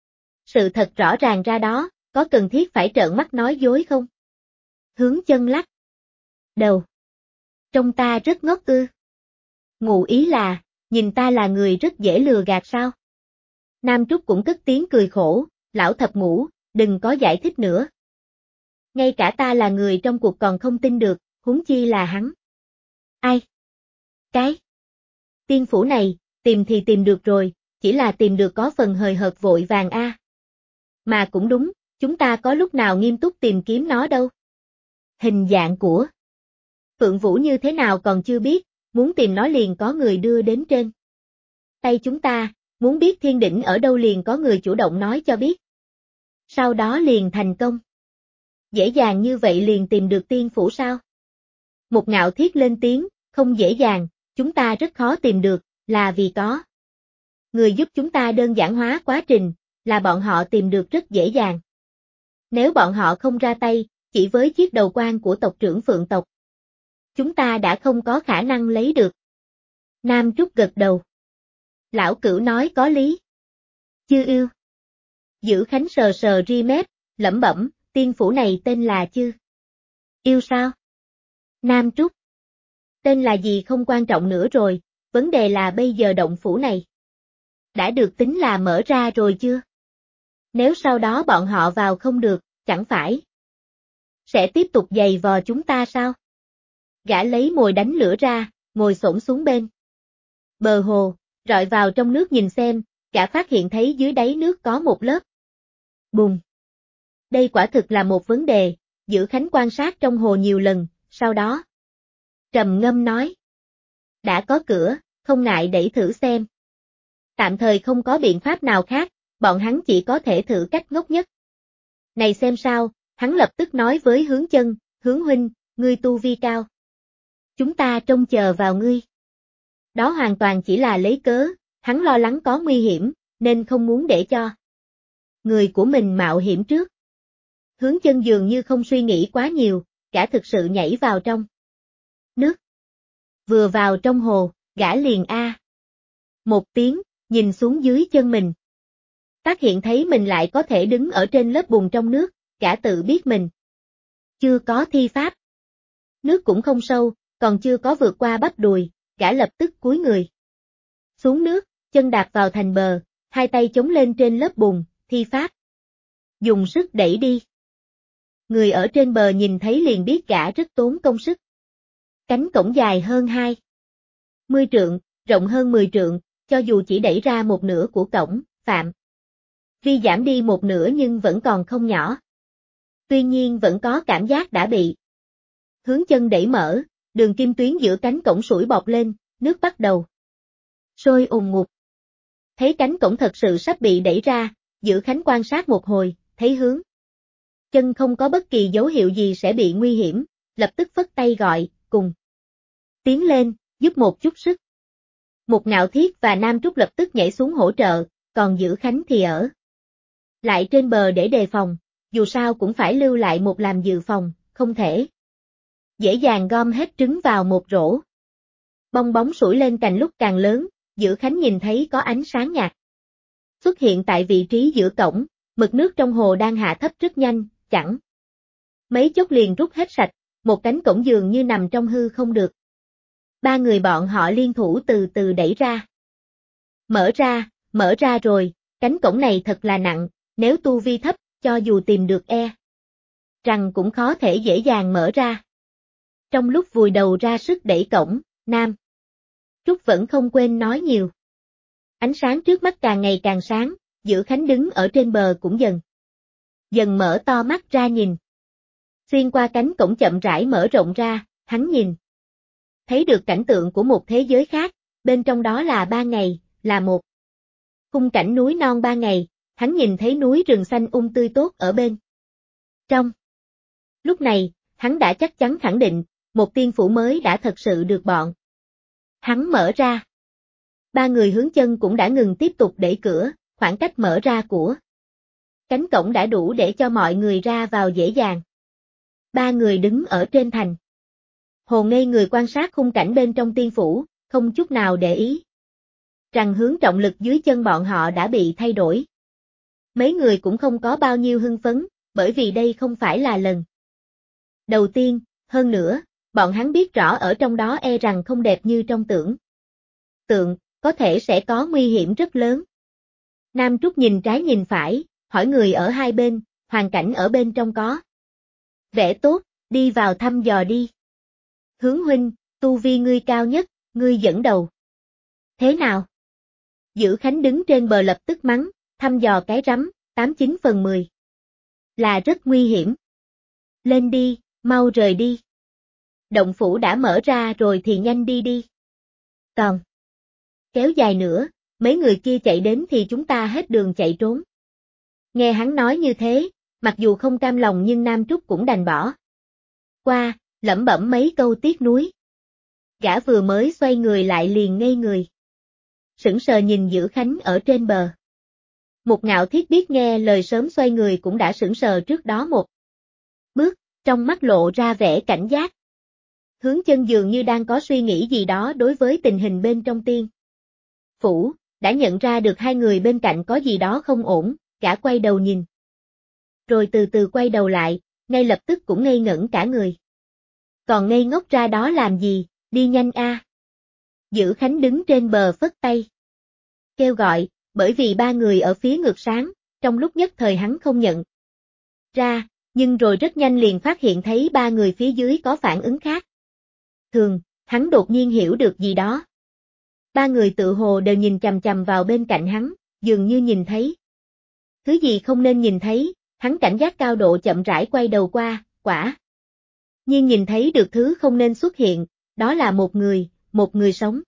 Sự thật rõ ràng ra đó, có cần thiết phải trợn mắt nói dối không? Hướng Chân lắc đầu. Trông ta rất ngốc ư? Ngụ ý là, nhìn ta là người rất dễ lừa gạt sao? Nam Trúc cũng cất tiếng cười khổ, lão thập ngũ, đừng có giải thích nữa. Ngay cả ta là người trong cuộc còn không tin được, huống chi là hắn. Ai? Cái tiên phủ này, tìm thì tìm được rồi, chỉ là tìm được có phần hời hợt vội vàng a. Mà cũng đúng, chúng ta có lúc nào nghiêm túc tìm kiếm nó đâu. Hình dạng của Phượng Vũ như thế nào còn chưa biết, muốn tìm nó liền có người đưa đến trên tay chúng ta, muốn biết thiên đỉnh ở đâu liền có người chủ động nói cho biết. Sau đó liền thành công. Dễ dàng như vậy liền tìm được tiên phủ sao? Một Ngạo Thiết lên tiếng, không dễ dàng, chúng ta rất khó tìm được, là vì có người giúp chúng ta đơn giản hóa quá trình, là bọn họ tìm được rất dễ dàng. Nếu bọn họ không ra tay, chỉ với chiếc đầu quan của tộc trưởng Phượng tộc, chúng ta đã không có khả năng lấy được. Nam Trúc gật đầu. Lão Cửu nói có lý. Chư Yêu. Giữ Khánh sờ sờ ri mép, lẩm bẩm, tiên phủ này tên là Chư Yêu sao? Nam Trúc. Tên là gì không quan trọng nữa rồi, vấn đề là bây giờ động phủ này đã được tính là mở ra rồi chưa? Nếu sau đó bọn họ vào không được, chẳng phải sẽ tiếp tục giày vò chúng ta sao? Gã lấy mồi đánh lửa ra, ngồi xổm xuống bên bờ hồ, rọi vào trong nước nhìn xem, gã phát hiện thấy dưới đáy nước có một lớp bùn. Đây quả thực là một vấn đề, Dữ Khánh quan sát trong hồ nhiều lần, sau đó trầm ngâm nói: đã có cửa, không ngại đẩy thử xem. Tạm thời không có biện pháp nào khác, bọn hắn chỉ có thể thử cách ngốc nhất này xem sao. Hắn lập tức nói với Hướng Chân: Hướng huynh, ngươi tu vi cao, chúng ta trông chờ vào ngươi. Đó hoàn toàn chỉ là lấy cớ, hắn lo lắng có nguy hiểm, nên không muốn để cho người của mình mạo hiểm trước. Hướng Chân dường như không suy nghĩ quá nhiều, gã thực sự nhảy vào trong nước. Vừa vào trong hồ, gã liền một tiếng, nhìn xuống dưới chân mình. Phát hiện thấy mình lại có thể đứng ở trên lớp bùn trong nước, gã tự biết mình chưa có thi pháp. Nước cũng không sâu, còn chưa có vượt qua bắp đùi, gã lập tức cúi người xuống nước, chân đạp vào thành bờ, hai tay chống lên trên lớp bùn, thi pháp dùng sức đẩy đi. Người ở trên bờ nhìn thấy liền biết gã rất tốn công sức. Cánh cổng dài hơn 20 trượng, rộng hơn 10 trượng, cho dù chỉ đẩy ra một nửa của cổng, phạm vi giảm đi một nửa nhưng vẫn còn không nhỏ. Tuy nhiên vẫn có cảm giác đã bị Hướng Chân đẩy mở, đường kim tuyến giữa cánh cổng sủi bọt lên, nước bắt đầu sôi ùn ngụt. Thấy cánh cổng thật sự sắp bị đẩy ra, Dữ Khánh quan sát một hồi, thấy Hướng Chân không có bất kỳ dấu hiệu gì sẽ bị nguy hiểm, lập tức phất tay gọi: cùng tiến lên, giúp một chút sức. Một Ngạo Thiết và Nam Trúc lập tức nhảy xuống hỗ trợ, còn Dữ Khánh thì ở lại trên bờ để đề phòng, dù sao cũng phải lưu lại một làm dự phòng, không thể dễ dàng gom hết trứng vào một rổ. Bong bóng sủi lên càng lúc càng lớn, Dữ Khánh nhìn thấy có ánh sáng nhạt xuất hiện tại vị trí giữa cổng, mực nước trong hồ đang hạ thấp rất nhanh, chẳng mấy chốc liền rút hết sạch, một cánh cổng dường như nằm trong hư không được. Ba người bọn họ liên thủ từ từ đẩy ra. Mở ra rồi, cánh cổng này thật là nặng, nếu tu vi thấp, cho dù tìm được rằng cũng khó thể dễ dàng mở ra. Trong lúc vùi đầu ra sức đẩy cổng, Nam Trúc vẫn không quên nói nhiều. Ánh sáng trước mắt càng ngày càng sáng, Dữ Khánh đứng ở trên bờ cũng dần mở to mắt ra nhìn. Xuyên qua cánh cổng chậm rãi mở rộng ra, hắn nhìn thấy được cảnh tượng của một thế giới khác, bên trong đó là ban ngày, là một khung cảnh núi non ban ngày, hắn nhìn thấy núi rừng xanh tươi tốt ở bên trong. Lúc này, hắn đã chắc chắn khẳng định, một tiên phủ mới đã thật sự được bọn hắn mở ra. Ba người Hướng Chân cũng đã ngừng tiếp tục đẩy cửa, khoảng cách mở ra của cánh cổng đã đủ để cho mọi người ra vào dễ dàng. Ba người đứng ở trên thành hồ ngây người quan sát khung cảnh bên trong tiên phủ, không chút nào để ý rằng hướng trọng lực dưới chân bọn họ đã bị thay đổi. Mấy người cũng không có bao nhiêu hưng phấn, bởi vì đây không phải là lần đầu tiên, hơn nữa, bọn hắn biết rõ ở trong đó rằng không đẹp như trong tưởng tượng, có thể sẽ có nguy hiểm rất lớn. Nam Trúc nhìn trái nhìn phải, hỏi người ở hai bên, hoàn cảnh ở bên trong có vẻ tốt, đi vào thăm dò đi. Hướng huynh, tu vi ngươi cao nhất, ngươi dẫn đầu. Thế nào? Dữ Khánh đứng trên bờ lập tức mắng, thăm dò cái rắm, 89 phần 10. Là rất nguy hiểm. Lên đi, mau rời đi. Động phủ đã mở ra rồi thì nhanh đi đi. Còn kéo dài nữa, mấy người kia chạy đến thì chúng ta hết đường chạy trốn. Nghe hắn nói như thế, mặc dù không cam lòng nhưng Nam Trúc cũng đành bỏ qua, lẩm bẩm mấy câu tiếc nuối. Gã vừa mới xoay người lại liền ngây người. Sững sờ nhìn Dữ Khánh ở trên bờ. Một Ngạo Thiết biết nghe lời sớm xoay người cũng đã sững sờ trước đó một bước, trong mắt lộ ra vẻ cảnh giác. Hướng Chân dường như đang có suy nghĩ gì đó đối với tình hình bên trong tiên phủ, đã nhận ra được hai người bên cạnh có gì đó không ổn, gã quay đầu nhìn rồi từ từ quay đầu lại, ngay lập tức cũng ngây ngẩn cả người. Còn ngây ngốc ra đó làm gì, đi nhanh a. Dữ Khánh đứng trên bờ phất tay. Kêu gọi, bởi vì ba người ở phía ngược sáng, trong lúc nhất thời hắn không nhận ra, nhưng rồi rất nhanh liền phát hiện thấy ba người phía dưới có phản ứng khác. Thường, hắn đột nhiên hiểu được gì đó. Ba người tự hồ đều nhìn chằm chằm vào bên cạnh hắn, dường như nhìn thấy thứ gì không nên nhìn thấy, hắn cảnh giác cao độ chậm rãi quay đầu qua, quả nhiên nhìn thấy được thứ không nên xuất hiện, đó là một người sống.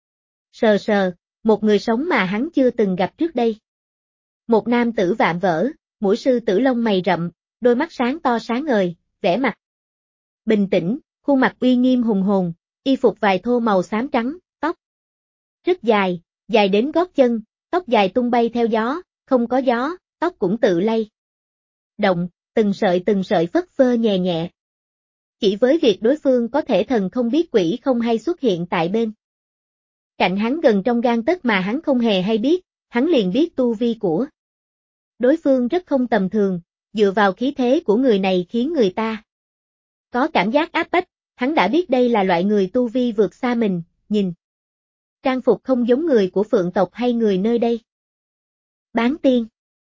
Sờ sờ, một người sống mà hắn chưa từng gặp trước đây. Một nam tử vạm vỡ, mũi sư tử lông mày rậm, đôi mắt sáng to sáng ngời, vẻ mặt bình tĩnh, khuôn mặt uy nghiêm hùng hồn, y phục vải thô màu xám trắng, tóc rất dài, dài đến gót chân, tóc dài tung bay theo gió, không có gió, tóc cũng tự lay động, từng sợi phất phơ nhẹ nhẹ. Chỉ với việc đối phương có thể thần không biết quỷ không hay xuất hiện tại bên cạnh hắn gần trong gang tấc mà hắn không hề hay biết, hắn liền biết tu vi của đối phương rất không tầm thường, dựa vào khí thế của người này khiến người ta có cảm giác áp bách, hắn đã biết đây là loại người tu vi vượt xa mình, nhìn trang phục không giống người của Phượng tộc hay người nơi đây. Bán tiên.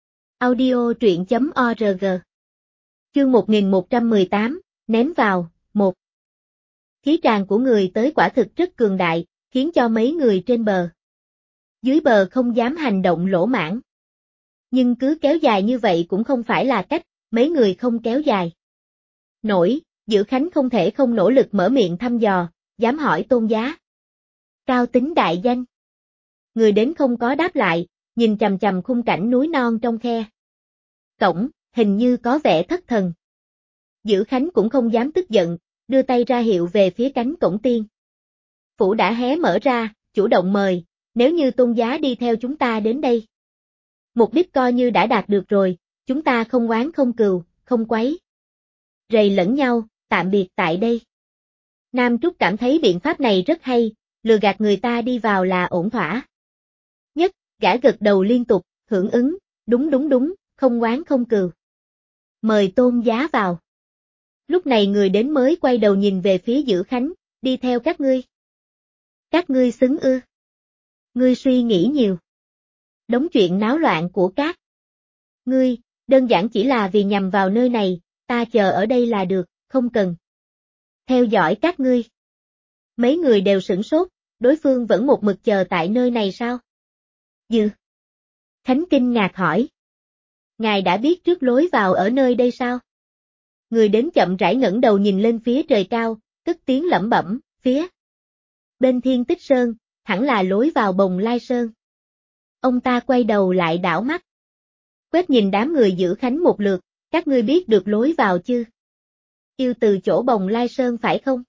Audio truyện.org. Chương 1118, ném vào, 1. Khí tràng của người tới quả thực rất cường đại, khiến cho mấy người trên bờ dưới bờ không dám hành động lỗ mãng. Nhưng cứ kéo dài như vậy cũng không phải là cách, mấy người không kéo dài nổi, Dữ Khánh không thể không nỗ lực mở miệng thăm dò, dám hỏi Tôn Giá. Cao tính đại danh. Người đến không có đáp lại, nhìn chằm chằm khung cảnh núi non trong khe cổng, hình như có vẻ thất thần. Dữ Khánh cũng không dám tức giận, đưa tay ra hiệu về phía cánh cổng tiên phủ đã hé mở ra, chủ động mời, nếu như Tôn Giá đi theo chúng ta đến đây. Mục đích coi như đã đạt được rồi, chúng ta không oán không cừu, không quấy rầy lẫn nhau, tạm biệt tại đây. Nam Trúc cảm thấy biện pháp này rất hay, lừa gạt người ta đi vào là ổn thỏa nhất, gã gật đầu liên tục, hưởng ứng, đúng, không oán không cừu. Mời Tôn Giá vào. Lúc này người đến mới quay đầu nhìn về phía Dữ Khánh, đi theo các ngươi. Các ngươi xứng ư? Ngươi suy nghĩ nhiều. Đống chuyện náo loạn của các ngươi, đơn giản chỉ là vì nhằm vào nơi này, ta chờ ở đây là được, không cần theo dõi các ngươi. Mấy người đều sửng sốt, đối phương vẫn một mực chờ tại nơi này sao? Dữ Khánh kinh ngạc hỏi. Ngài đã biết trước lối vào ở nơi đây sao? Người đến chậm rãi ngẩng đầu nhìn lên phía trời cao, cất tiếng lẩm bẩm, phía bên Thiên Tích Sơn, hẳn là lối vào Bồng Lai Sơn. Ông ta quay đầu lại đảo mắt, quét nhìn đám người Dữ Khánh một lượt, các ngươi biết được lối vào chứ? Yêu từ chỗ Bồng Lai Sơn phải không?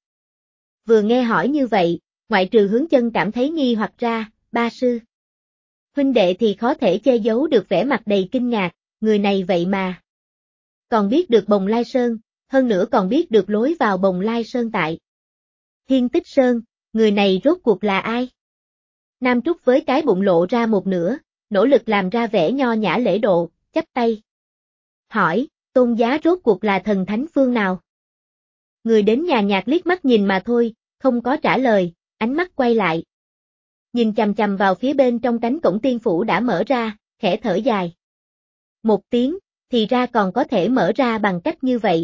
Vừa nghe hỏi như vậy, ngoại trừ Hướng Chân cảm thấy nghi hoặc ra, ba sư huynh đệ thì khó thể che giấu được vẻ mặt đầy kinh ngạc, người này vậy mà còn biết được Bồng Lai Sơn, hơn nữa còn biết được lối vào Bồng Lai Sơn tại Thiên Tích Sơn, người này rốt cuộc là ai? Nam Trúc với cái bụng lộ ra một nửa, nỗ lực làm ra vẻ nho nhã lễ độ, chắp tay. Hỏi, Tôn Giá rốt cuộc là thần thánh phương nào? Người đến nhàn nhạt liếc mắt nhìn mà thôi, không có trả lời, ánh mắt quay lại. Nhìn chằm chằm vào phía bên trong cánh cổng tiên phủ đã mở ra, khẽ thở dài. Một tiếng, thì ra còn có thể mở ra bằng cách như vậy.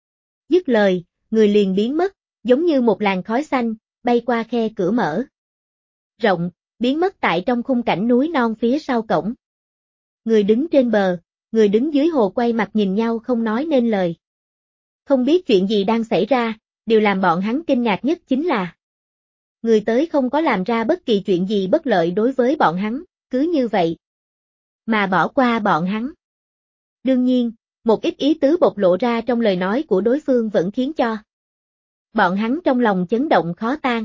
Dứt lời, người liền biến mất, giống như một làn khói xanh, bay qua khe cửa mở rộng, biến mất tại trong khung cảnh núi non phía sau cổng. Người đứng trên bờ, người đứng dưới hồ quay mặt nhìn nhau không nói nên lời. Không biết chuyện gì đang xảy ra, điều làm bọn hắn kinh ngạc nhất chính là người tới không có làm ra bất kỳ chuyện gì bất lợi đối với bọn hắn, cứ như vậy mà bỏ qua bọn hắn. Đương nhiên, một ít ý tứ bộc lộ ra trong lời nói của đối phương vẫn khiến cho bọn hắn trong lòng chấn động khó tan.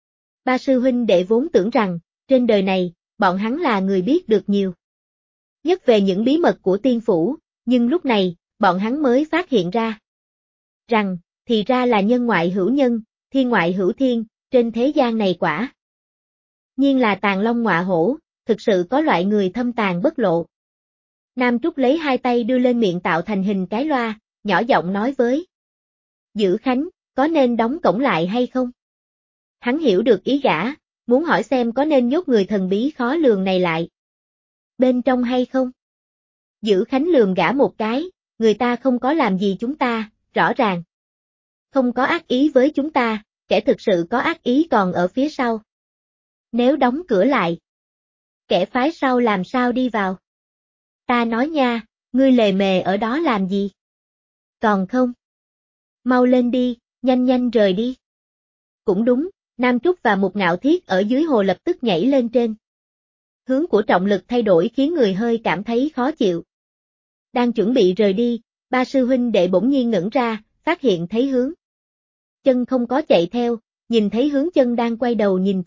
Ba sư huynh đệ vốn tưởng rằng, trên đời này, bọn hắn là người biết được nhiều nhất về những bí mật của tiên phủ, nhưng lúc này, bọn hắn mới phát hiện ra rằng, thì ra là nhân ngoại hữu nhân, thiên ngoại hữu thiên, trên thế gian này quả nhiên là tàn long ngọa hổ, thực sự có loại người thâm tàn bất lộ Nam Trúc lấy hai tay đưa lên miệng tạo thành hình cái loa, nhỏ giọng nói với Dữ Khánh, có nên đóng cổng lại hay không? Hắn hiểu được ý gã, muốn hỏi xem có nên nhốt người thần bí khó lường này lại bên trong hay không? Dữ Khánh lườm gã một cái, người ta không có làm gì chúng ta, rõ ràng không có ác ý với chúng ta, kẻ thực sự có ác ý còn ở phía sau. Nếu đóng cửa lại, kẻ phái sau làm sao đi vào? Ta nói nha, ngươi lề mề ở đó làm gì? Còn không? Mau lên đi, nhanh nhanh rời đi. Cũng đúng, Nam Trúc và Mục Ngạo Thiết ở dưới hồ lập tức nhảy lên trên. Hướng của trọng lực thay đổi khiến người hơi cảm thấy khó chịu. Đang chuẩn bị rời đi, ba sư huynh đệ bỗng nhiên ngẩn ra, phát hiện thấy Hướng Chân không có chạy theo, nhìn thấy Hướng Chân đang quay đầu nhìn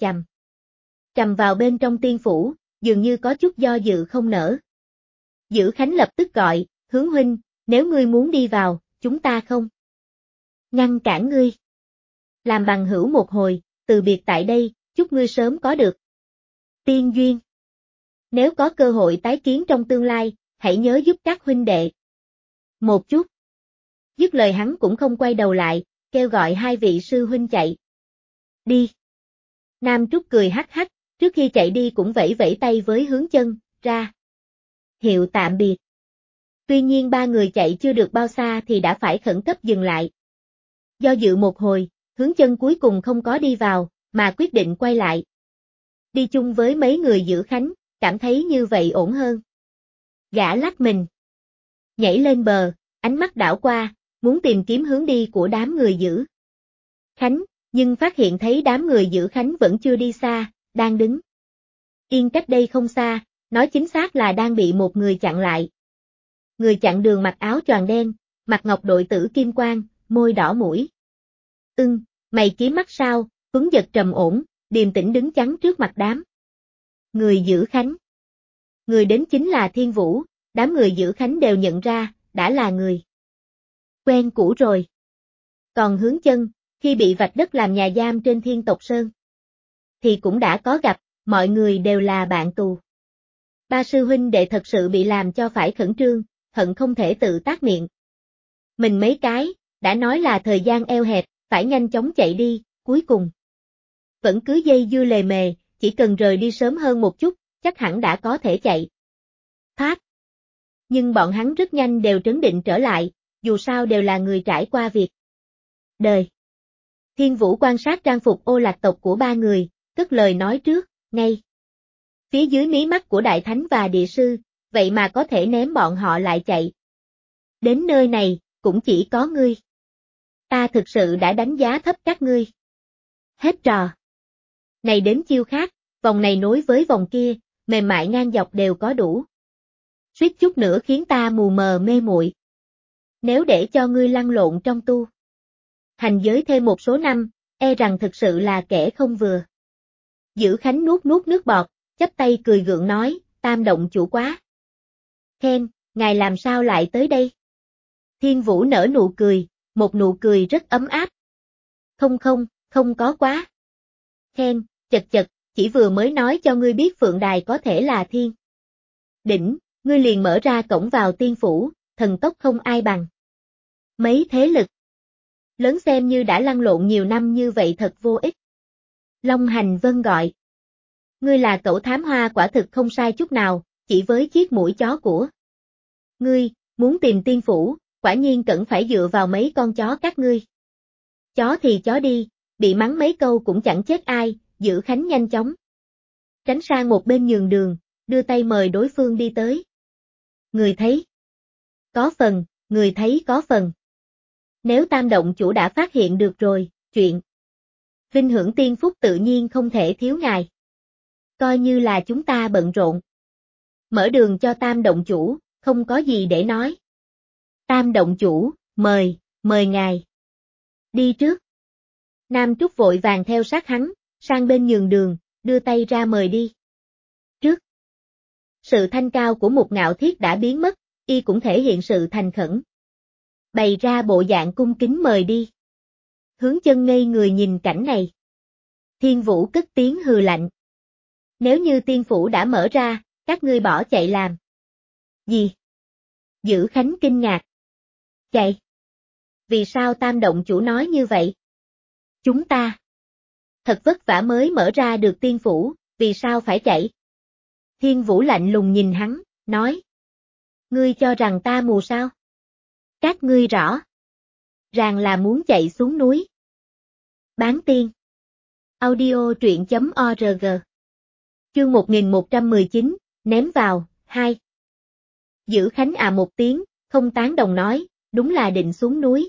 chằm vào bên trong tiên phủ, dường như có chút do dự không nỡ. Dữ Khánh lập tức gọi, Hướng huynh, nếu ngươi muốn đi vào, chúng ta không ngăn cản ngươi. Làm bằng hữu một hồi, từ biệt tại đây, chúc ngươi sớm có được tiên duyên. Nếu có cơ hội tái kiến trong tương lai, hãy nhớ giúp các huynh đệ một chút. Dứt lời hắn cũng không quay đầu lại, kêu gọi hai vị sư huynh chạy đi. Nam Trúc cười hắc hắc, trước khi chạy đi cũng vẫy vẫy tay với Hướng Chân, ra hiệu tạm biệt. Tuy nhiên ba người chạy chưa được bao xa thì đã phải khẩn cấp dừng lại. Do dự một hồi, Hướng Chân cuối cùng không có đi vào, mà quyết định quay lại. Đi chung với mấy người Dữ Khánh, cảm thấy như vậy ổn hơn. Gã lắc mình, nhảy lên bờ, ánh mắt đảo qua, muốn tìm kiếm hướng đi của đám người Dữ Khánh, nhưng phát hiện thấy đám người Dữ Khánh vẫn chưa đi xa, đang đứng yên cách đây không xa, nói chính xác là đang bị một người chặn lại. Người chặn đường mặc áo choàng đen, mặt ngọc đội tử kim quang, môi đỏ mũi mày kiếm mắt sao, Tuấn giật trầm ổn, điềm tĩnh đứng chắn trước mặt đám người Dữ Khánh. Người đến chính là Thiên Vũ, đám người Dữ Khánh đều nhận ra, đã là người quen cũ rồi. Còn Hướng Chân, khi bị vạch đất làm nhà giam trên Thiên Tộc Sơn, thì cũng đã có gặp, mọi người đều là bạn tù. Ba sư huynh đệ thật sự bị làm cho phải khẩn trương, hận không thể tự tát miệng mình mấy cái, đã nói là thời gian eo hẹp, phải nhanh chóng chạy đi, cuối cùng vẫn cứ dây dưa lề mề, chỉ cần rời đi sớm hơn một chút, chắc hẳn đã có thể chạy thoát. Nhưng bọn hắn rất nhanh đều trấn định trở lại, dù sao đều là người trải qua việc đời. Thiên Vũ quan sát trang phục ô lạc tộc của ba người, cất lời nói trước, ngay phía dưới mí mắt của Đại Thánh và Địa Sư, vậy mà có thể ném bọn họ lại chạy. Đến nơi này, cũng chỉ có ngươi. Ta thực sự đã đánh giá thấp các ngươi. Hết trò. Này đến chiêu khác, vòng này nối với vòng kia, mềm mại ngang dọc đều có đủ. Suýt chút nữa khiến ta mù mờ mê muội. Nếu để cho ngươi lăn lộn trong tu hành giới thêm một số năm, e rằng thực sự là kẻ không vừa. Dữ Khánh nuốt nuốt nước bọt, chắp tay cười gượng nói, Tam động chủ quá khen, ngài làm sao lại tới đây? Thiên Vũ nở nụ cười, một nụ cười rất ấm áp. Không có quá khen, chật chật, chỉ vừa mới nói cho ngươi biết Phượng Đài có thể là thiên đỉnh, ngươi liền mở ra cổng vào tiên phủ, thần tốc không ai bằng. Mấy thế lực lớn xem như đã lăn lộn nhiều năm như vậy thật vô ích. Long Hành Vân gọi. Ngươi là cẩu thám hoa quả thực không sai chút nào, chỉ với chiếc mũi chó của ngươi, muốn tìm tiên phủ, quả nhiên cần phải dựa vào mấy con chó các ngươi. Chó thì chó đi, bị mắng mấy câu cũng chẳng chết ai, Dữ Khánh nhanh chóng tránh sang một bên nhường đường, đưa tay mời đối phương đi tới. Người thấy có phần. Nếu Tam động chủ đã phát hiện được rồi, chuyện vinh hưởng tiên phúc tự nhiên không thể thiếu ngài. Coi như là chúng ta bận rộn. Mở đường cho Tam động chủ, không có gì để nói. Tam động chủ, mời ngài. Đi trước. Nam Trúc vội vàng theo sát hắn, sang bên nhường đường, đưa tay ra mời đi. Trước. Sự thanh cao của Mục Ngạo Thiết đã biến mất, y cũng thể hiện sự thành khẩn. Bày ra bộ dạng cung kính mời đi. Hướng Chân ngây người nhìn cảnh này. Thiên Vũ cất tiếng hừ lạnh. Nếu như tiên phủ đã mở ra, các ngươi bỏ chạy làm gì? Dữ Khánh kinh ngạc. Chạy. Vì sao Tam động chủ nói như vậy? Chúng ta thật vất vả mới mở ra được tiên phủ, vì sao phải chạy? Thiên Vũ lạnh lùng nhìn hắn, nói. Ngươi cho rằng ta mù sao? Các ngươi rõ ràng là muốn chạy xuống núi. Bán tiên. Audio truyện.org. Chương 1119, ném vào, 2. Dữ Khánh một tiếng, không tán đồng nói, đúng là định xuống núi.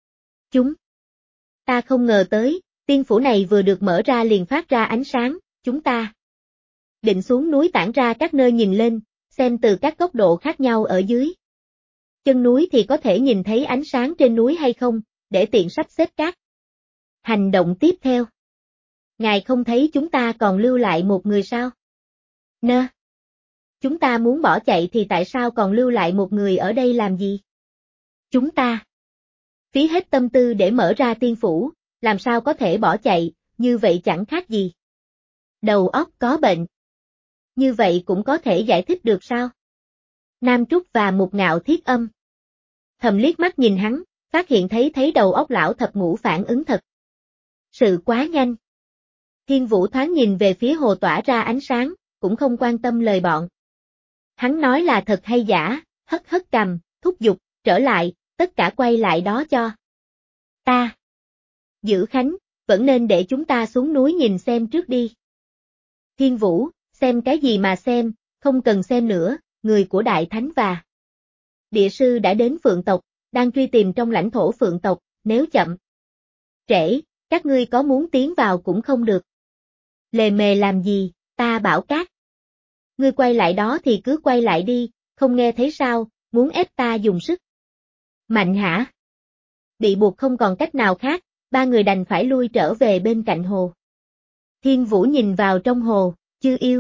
Ta không ngờ tới, tiên phủ này vừa được mở ra liền phát ra ánh sáng, chúng ta định xuống núi tản ra các nơi nhìn lên, xem từ các góc độ khác nhau ở dưới. Chân núi thì có thể nhìn thấy ánh sáng trên núi hay không, để tiện sắp xếp các hành động tiếp theo. Ngài không thấy chúng ta còn lưu lại một người sao? Nơ. Chúng ta muốn bỏ chạy thì tại sao còn lưu lại một người ở đây làm gì? Chúng ta phí hết tâm tư để mở ra tiên phủ, làm sao có thể bỏ chạy, như vậy chẳng khác gì đầu óc có bệnh. Như vậy cũng có thể giải thích được sao? Nam Trúc và Mục Ngạo Thiết Âm thầm liếc mắt nhìn hắn, phát hiện thấy đầu óc lão thập ngũ phản ứng thật sự quá nhanh. Thiên Vũ thoáng nhìn về phía hồ tỏa ra ánh sáng, cũng không quan tâm lời bọn hắn nói là thật hay giả, hất hất cằm, thúc giục, trở lại, tất cả quay lại đó cho ta. Dữ Khánh, vẫn nên để chúng ta xuống núi nhìn xem trước đi. Thiên Vũ, xem cái gì mà xem, không cần xem nữa, người của Đại Thánh và Địa Sư đã đến Phượng tộc, đang truy tìm trong lãnh thổ Phượng tộc, nếu chậm trễ, các ngươi có muốn tiến vào cũng không được. Lề mề làm gì, ta bảo các ngươi quay lại đó thì cứ quay lại đi, không nghe thấy sao, muốn ép ta dùng sức mạnh hả? Bị buộc không còn cách nào khác, ba người đành phải lui trở về bên cạnh hồ. Thiên Vũ nhìn vào trong hồ, chư yêu.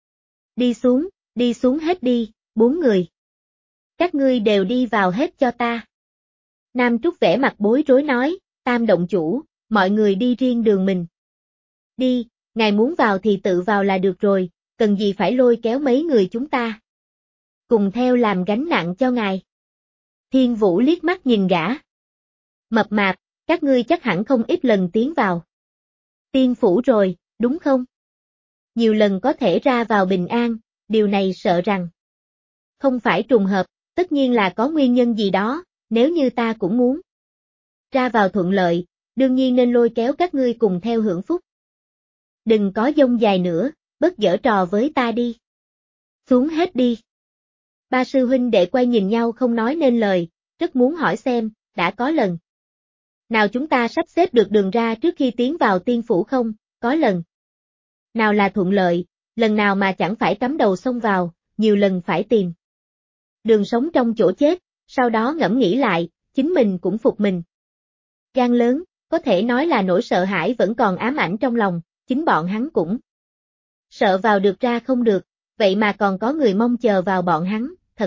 Đi xuống hết đi, 4 người. Các ngươi đều đi vào hết cho ta. Nam Trúc vẻ mặt bối rối nói, Tam động chủ, mọi người đi riêng đường mình. Đi, ngài muốn vào thì tự vào là được rồi, cần gì phải lôi kéo mấy người chúng ta. Cùng theo làm gánh nặng cho ngài. Thiên Vũ liếc mắt nhìn gã. Mập mạp, các ngươi chắc hẳn không ít lần tiến vào tiên phủ rồi, đúng không? Nhiều lần có thể ra vào bình an, điều này sợ rằng không phải trùng hợp, tất nhiên là có nguyên nhân gì đó, nếu như ta cũng muốn ra vào thuận lợi, đương nhiên nên lôi kéo các ngươi cùng theo hưởng phúc. Đừng có dông dài nữa, bớt giở trò với ta đi. Xuống hết đi. Ba sư huynh đệ quay nhìn nhau không nói nên lời, rất muốn hỏi xem, đã có lần nào chúng ta sắp xếp được đường ra trước khi tiến vào tiên phủ không, có lần nào là thuận lợi, lần nào mà chẳng phải cắm đầu xông vào, nhiều lần phải tìm đường sống trong chỗ chết, sau đó ngẫm nghĩ lại, chính mình cũng phục mình. Gan lớn, có thể nói là nỗi sợ hãi vẫn còn ám ảnh trong lòng, chính bọn hắn cũng sợ vào được ra không được, vậy mà còn có người mong chờ vào bọn hắn, thật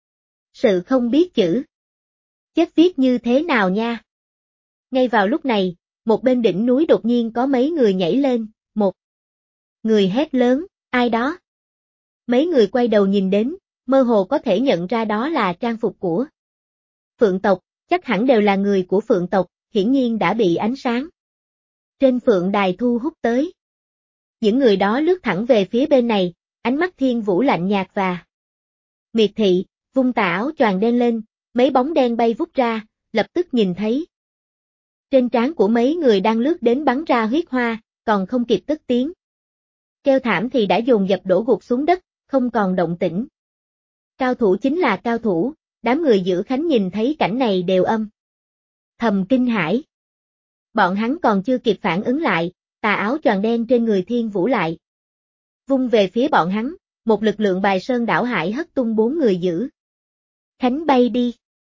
sự không biết chữ chết viết như thế nào nha. Ngay vào lúc này, một bên đỉnh núi đột nhiên có mấy người nhảy lên, một người hét lớn, ai đó? Mấy người quay đầu nhìn đến, mơ hồ có thể nhận ra đó là trang phục của Phượng tộc, chắc hẳn đều là người của Phượng tộc, hiển nhiên đã bị ánh sáng trên Phượng đài thu hút tới. Những người đó lướt thẳng về phía bên này, ánh mắt Thiên Vũ lạnh nhạt và miệt thị, vung tà áo choàng đen lên, mấy bóng đen bay vút ra, lập tức nhìn thấy trên trán của mấy người đang lướt đến bắn ra huyết hoa, còn không kịp cất tiếng kêu thảm thì đã dồn dập đổ gục xuống đất, không còn động tĩnh. Cao thủ chính là cao thủ, đám người Dữ Khánh nhìn thấy cảnh này đều âm thầm kinh hãi. Bọn hắn còn chưa kịp phản ứng lại, tà áo choàng đen trên người Thiên Vũ lại vung về phía bọn hắn, một lực lượng bài sơn đảo hải hất tung 4 người Dữ Khánh bay đi.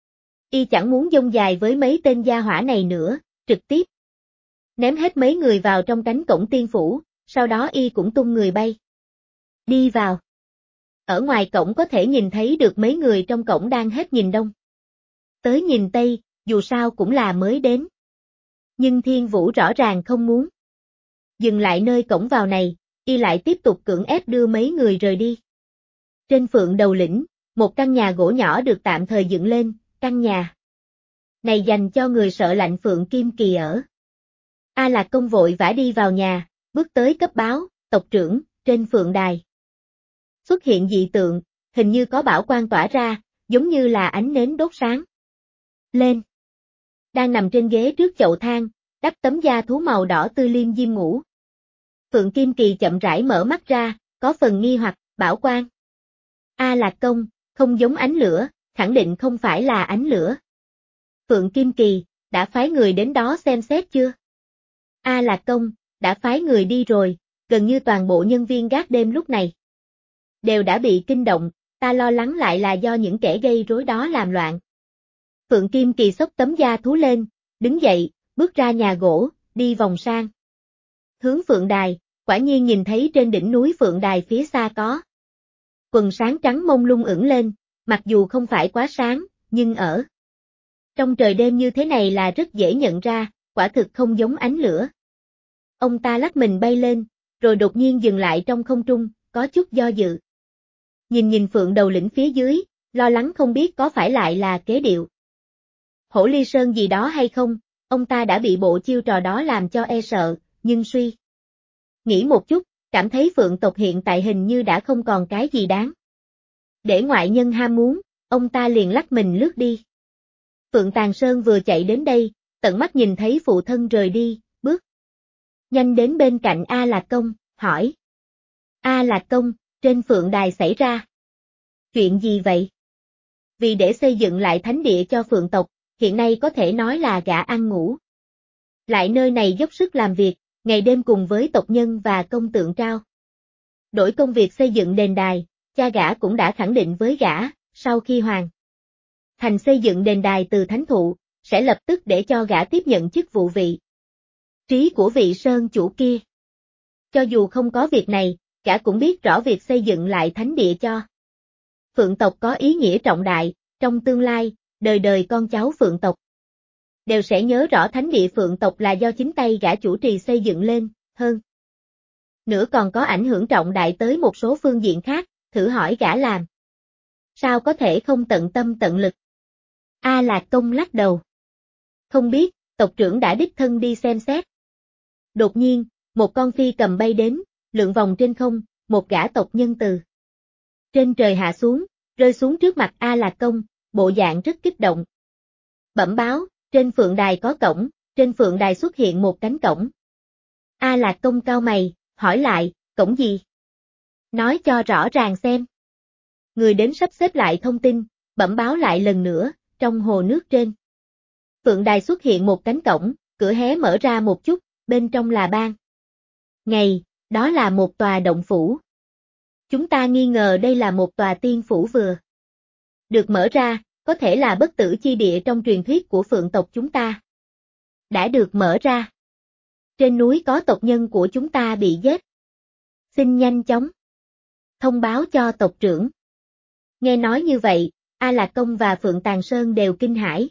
Y chẳng muốn dông dài với mấy tên gia hỏa này nữa, trực tiếp ném hết mấy người vào trong cánh cổng tiên phủ, sau đó Y cũng tung người bay đi vào. Ở ngoài cổng có thể nhìn thấy được mấy người trong cổng đang hết nhìn đông tới nhìn tây, dù sao cũng là mới đến. Nhưng Thiên Vũ rõ ràng không muốn dừng lại nơi cổng vào này, Y lại tiếp tục cưỡng ép đưa mấy người rời đi. Trên Phượng đầu lĩnh, một căn nhà gỗ nhỏ được tạm thời dựng lên, căn nhà này dành cho người sợ lạnh Phượng Kim Kỳ ở. A Lạc Công vội vã đi vào nhà, bước tới cấp báo, tộc trưởng, trên phượng đài xuất hiện dị tượng, hình như có bảo quang tỏa ra, giống như là ánh nến đốt sáng lên. Đang nằm trên ghế trước chậu than, đắp tấm da thú màu đỏ tươi liêm diêm ngủ. Phượng Kim Kỳ chậm rãi mở mắt ra, có phần nghi hoặc, bảo quang. A Lạc Công, không giống ánh lửa, khẳng định không phải là ánh lửa. Phượng Kim Kỳ, đã phái người đến đó xem xét chưa? A Lạc Công, đã phái người đi rồi, gần như toàn bộ nhân viên gác đêm lúc này đều đã bị kinh động, ta lo lắng lại là do những kẻ gây rối đó làm loạn. Phượng Kim Kỳ xốc tấm da thú lên, đứng dậy, bước ra nhà gỗ, đi vòng sang hướng Phượng Đài, quả nhiên nhìn thấy trên đỉnh núi Phượng Đài phía xa có quần sáng trắng mông lung ửng lên, mặc dù không phải quá sáng, nhưng ở trong trời đêm như thế này là rất dễ nhận ra, quả thực không giống ánh lửa. Ông ta lắc mình bay lên, rồi đột nhiên dừng lại trong không trung, có chút do dự. Nhìn Phượng Đầu Lĩnh phía dưới, lo lắng không biết có phải lại là kế điệu Hổ Ly Sơn gì đó hay không, ông ta đã bị bộ chiêu trò đó làm cho e sợ, nhưng suy nghĩ một chút, cảm thấy Phượng tộc hiện tại hình như đã không còn cái gì đáng để ngoại nhân ham muốn, ông ta liền lắc mình lướt đi. Phượng Tàn Sơn vừa chạy đến đây, tận mắt nhìn thấy phụ thân rời đi, bước nhanh đến bên cạnh A Lạc Công, hỏi. A Lạc Công, trên Phượng Đài xảy ra chuyện gì vậy? Vì để xây dựng lại thánh địa cho Phượng tộc, hiện nay có thể nói là gã ăn ngủ lại nơi này dốc sức làm việc, ngày đêm cùng với tộc nhân và công tượng trao đổi công việc xây dựng đền đài, cha gã cũng đã khẳng định với gã, sau khi hoàn thành xây dựng đền đài từ thánh thụ, sẽ lập tức để cho gã tiếp nhận chức vụ vị trí của vị sơn chủ kia. Cho dù không có việc này, gã cũng biết rõ việc xây dựng lại thánh địa cho Phượng tộc có ý nghĩa trọng đại, trong tương lai, đời đời con cháu Phượng tộc đều sẽ nhớ rõ thánh địa Phượng tộc là do chính tay gã chủ trì xây dựng lên, hơn nữa còn có ảnh hưởng trọng đại tới một số phương diện khác, thử hỏi gã làm sao có thể không tận tâm tận lực. A Lạc Công lắc đầu. Không biết, tộc trưởng đã đích thân đi xem xét. Đột nhiên, một con phi cầm bay đến, lượn vòng trên không, một gã tộc nhân từ trên trời hạ xuống, rơi xuống trước mặt A Lạc Công, bộ dạng rất kích động. Bẩm báo, trên Phượng Đài có cổng, trên Phượng Đài xuất hiện một cánh cổng. A Lạc Công cau mày, hỏi lại, cổng gì? Nói cho rõ ràng xem. Người đến sắp xếp lại thông tin, bẩm báo lại lần nữa, trong hồ nước trên Phượng Đài xuất hiện một cánh cổng, cửa hé mở ra một chút, bên trong là ban ngày, đó là một tòa động phủ. Chúng ta nghi ngờ đây là một tòa tiên phủ vừa được mở ra, có thể là bất tử chi địa trong truyền thuyết của Phượng tộc chúng ta. Đã được mở ra. Trên núi có tộc nhân của chúng ta bị giết. Xin nhanh chóng thông báo cho tộc trưởng. Nghe nói như vậy, A Lạc Công và Phượng Tàn Sơn đều kinh hãi.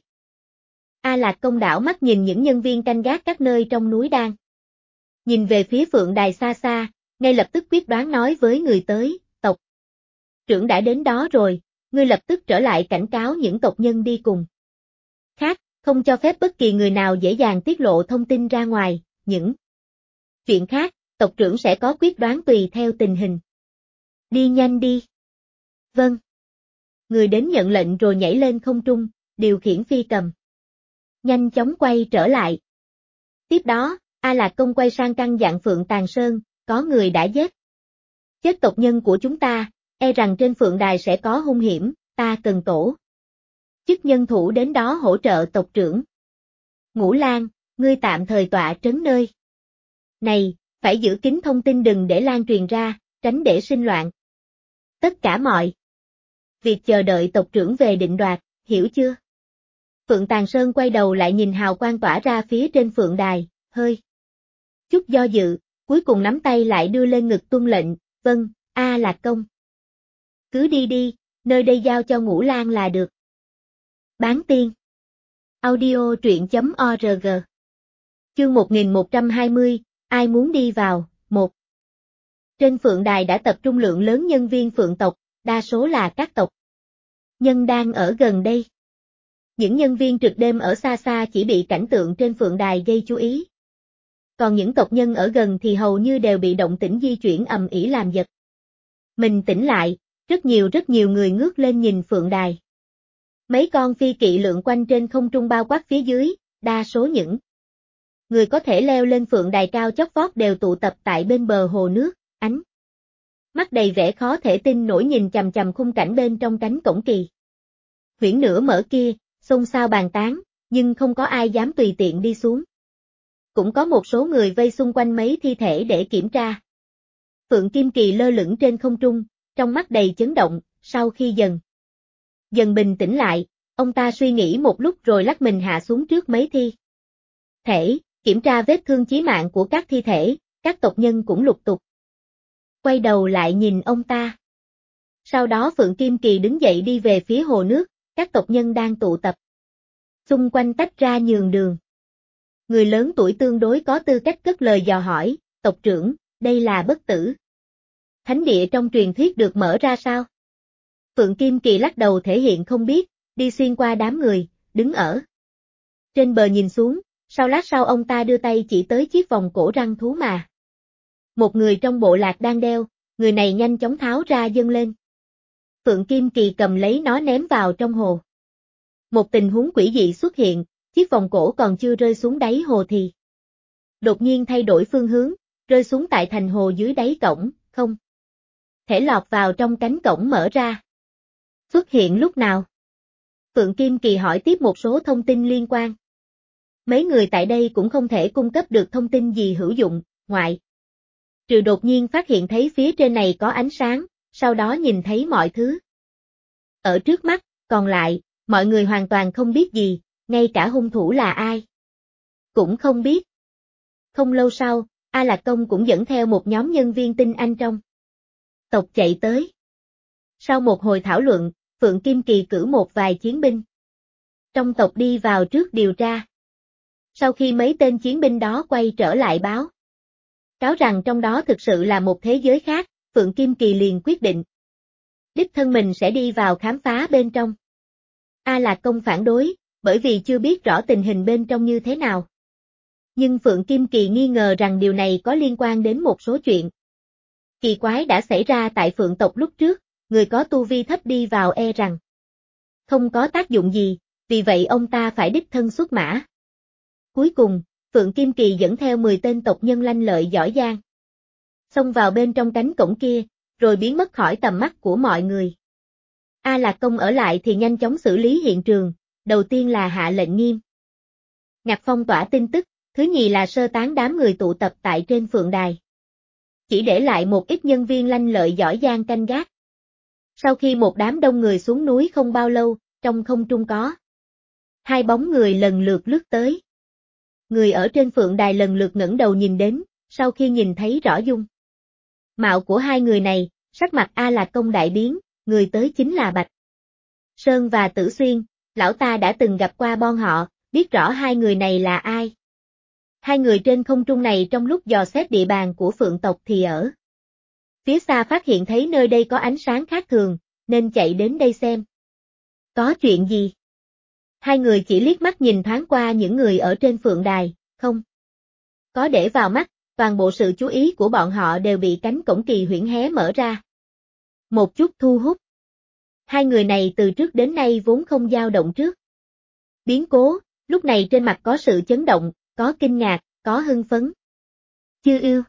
A Lạc Công đảo mắt nhìn những nhân viên canh gác các nơi trong núi đang nhìn về phía Phượng Đài xa xa, ngay lập tức quyết đoán nói với người tới, tộc trưởng đã đến đó rồi, ngươi lập tức trở lại cảnh cáo những tộc nhân đi cùng khác, không cho phép bất kỳ người nào dễ dàng tiết lộ thông tin ra ngoài, những chuyện khác, tộc trưởng sẽ có quyết đoán tùy theo tình hình. Đi nhanh đi. Vâng. Người đến nhận lệnh rồi nhảy lên không trung, điều khiển phi cầm. Nhanh chóng quay trở lại. Tiếp đó, A Lạc Công quay sang căn dặn Phượng Tàn Sơn, có người đã giết chết tộc nhân của chúng ta, e rằng trên Phượng Đài sẽ có hung hiểm, ta cần tổ chức nhân thủ đến đó hỗ trợ tộc trưởng. Ngũ Lang, ngươi tạm thời tọa trấn nơi này, phải giữ kín thông tin đừng để lan truyền ra, tránh để sinh loạn. Tất cả mọi việc chờ đợi tộc trưởng về định đoạt, hiểu chưa? Phượng Tàn Sơn quay đầu lại nhìn hào quang tỏa ra phía trên Phượng Đài, hơi chút do dự, cuối cùng nắm tay lại đưa lên ngực tuân lệnh, vâng, A Lạc Công. Cứ đi đi, nơi đây giao cho Ngũ Lang là được. Bán tiên. Audio truyện.org. Chương 1120, ai muốn đi vào, 1. Trên Phượng Đài đã tập trung lượng lớn nhân viên Phượng tộc, đa số là các tộc nhân đang ở gần đây. Những nhân viên trực đêm ở xa xa chỉ bị cảnh tượng trên phượng đài gây chú ý. Còn những tộc nhân ở gần thì hầu như đều bị động tĩnh di chuyển ầm ĩ làm giật. Mình tỉnh lại, rất nhiều người ngước lên nhìn phượng đài. Mấy con phi kỵ lượn quanh trên không trung bao quát phía dưới, đa số những người có thể leo lên phượng đài cao chót vót đều tụ tập tại bên bờ hồ nước, ánh mắt đầy vẻ khó thể tin nổi nhìn chằm chằm khung cảnh bên trong cánh cổng kỳ huyễn nửa mở kia, xôn xao bàn tán, nhưng không có ai dám tùy tiện đi xuống. Cũng có một số người vây xung quanh mấy thi thể để kiểm tra. Phượng Kim Kỳ lơ lửng trên không trung, trong mắt đầy chấn động, sau khi dần bình tĩnh lại, ông ta suy nghĩ một lúc rồi lắc mình hạ xuống trước mấy thi thể, kiểm tra vết thương chí mạng của các thi thể, các tộc nhân cũng lục tục quay đầu lại nhìn ông ta. Sau đó Phượng Kim Kỳ đứng dậy đi về phía hồ nước, các tộc nhân đang tụ tập xung quanh tách ra nhường đường. Người lớn tuổi tương đối có tư cách cất lời dò hỏi, tộc trưởng, đây là bất tử thánh địa trong truyền thuyết được mở ra sao? Phượng Kim Kỳ lắc đầu thể hiện không biết, đi xuyên qua đám người, đứng ở trên bờ nhìn xuống, sau lát sau ông ta đưa tay chỉ tới chiếc vòng cổ răng thú mà một người trong bộ lạc đang đeo, người này nhanh chóng tháo ra dâng lên. Phượng Kim Kỳ cầm lấy nó ném vào trong hồ. Một tình huống quỷ dị xuất hiện, chiếc vòng cổ còn chưa rơi xuống đáy hồ thì đột nhiên thay đổi phương hướng, rơi xuống tại thành hồ dưới đáy cổng, không thể lọt vào trong cánh cổng mở ra. Xuất hiện lúc nào? Phượng Kim Kỳ hỏi tiếp một số thông tin liên quan. Mấy người tại đây cũng không thể cung cấp được thông tin gì hữu dụng, ngoại trừ đột nhiên phát hiện thấy phía trên này có ánh sáng, sau đó nhìn thấy mọi thứ ở trước mắt, còn lại, mọi người hoàn toàn không biết gì, ngay cả hung thủ là ai cũng không biết. Không lâu sau, A Lạc Công cũng dẫn theo một nhóm nhân viên tinh anh trong tộc chạy tới. Sau một hồi thảo luận, Phượng Kim Kỳ cử một vài chiến binh trong tộc đi vào trước điều tra. Sau khi mấy tên chiến binh đó quay trở lại báo cáo rằng trong đó thực sự là một thế giới khác, Phượng Kim Kỳ liền quyết định đích thân mình sẽ đi vào khám phá bên trong. A Lạc Công phản đối, bởi vì chưa biết rõ tình hình bên trong như thế nào. Nhưng Phượng Kim Kỳ nghi ngờ rằng điều này có liên quan đến một số chuyện kỳ quái đã xảy ra tại Phượng tộc lúc trước, người có tu vi thấp đi vào e rằng không có tác dụng gì, vì vậy ông ta phải đích thân xuất mã. Cuối cùng, Phượng Kim Kỳ dẫn theo 10 tên tộc nhân lanh lợi giỏi giang xông vào bên trong cánh cổng kia, rồi biến mất khỏi tầm mắt của mọi người. A Lạc Công ở lại thì nhanh chóng xử lý hiện trường, đầu tiên là hạ lệnh nghiêm ngặt phong tỏa tin tức, thứ nhì là sơ tán đám người tụ tập tại trên phượng đài. Chỉ để lại một ít nhân viên lanh lợi giỏi giang canh gác. Sau khi một đám đông người xuống núi không bao lâu, trong không trung có hai bóng người lần lượt lướt tới. Người ở trên phượng đài lần lượt ngẩng đầu nhìn đến, sau khi nhìn thấy rõ dung mạo của hai người này, sắc mặt A Lạc Công đại biến, người tới chính là Bạch Sơn và Tử Xuyên, lão ta đã từng gặp qua bọn họ, biết rõ hai người này là ai. Hai người trên không trung này trong lúc dò xét địa bàn của Phượng tộc thì ở phía xa phát hiện thấy nơi đây có ánh sáng khác thường, nên chạy đến đây xem. Có chuyện gì? Hai người chỉ liếc mắt nhìn thoáng qua những người ở trên phượng đài, không có để vào mắt, toàn bộ sự chú ý của bọn họ đều bị cánh cổng kỳ huyễn hé mở ra. Một chút thu hút. Hai người này từ trước đến nay vốn không dao động trước biến cố, lúc này trên mặt có sự chấn động, có kinh ngạc, có hưng phấn. Chư yêu.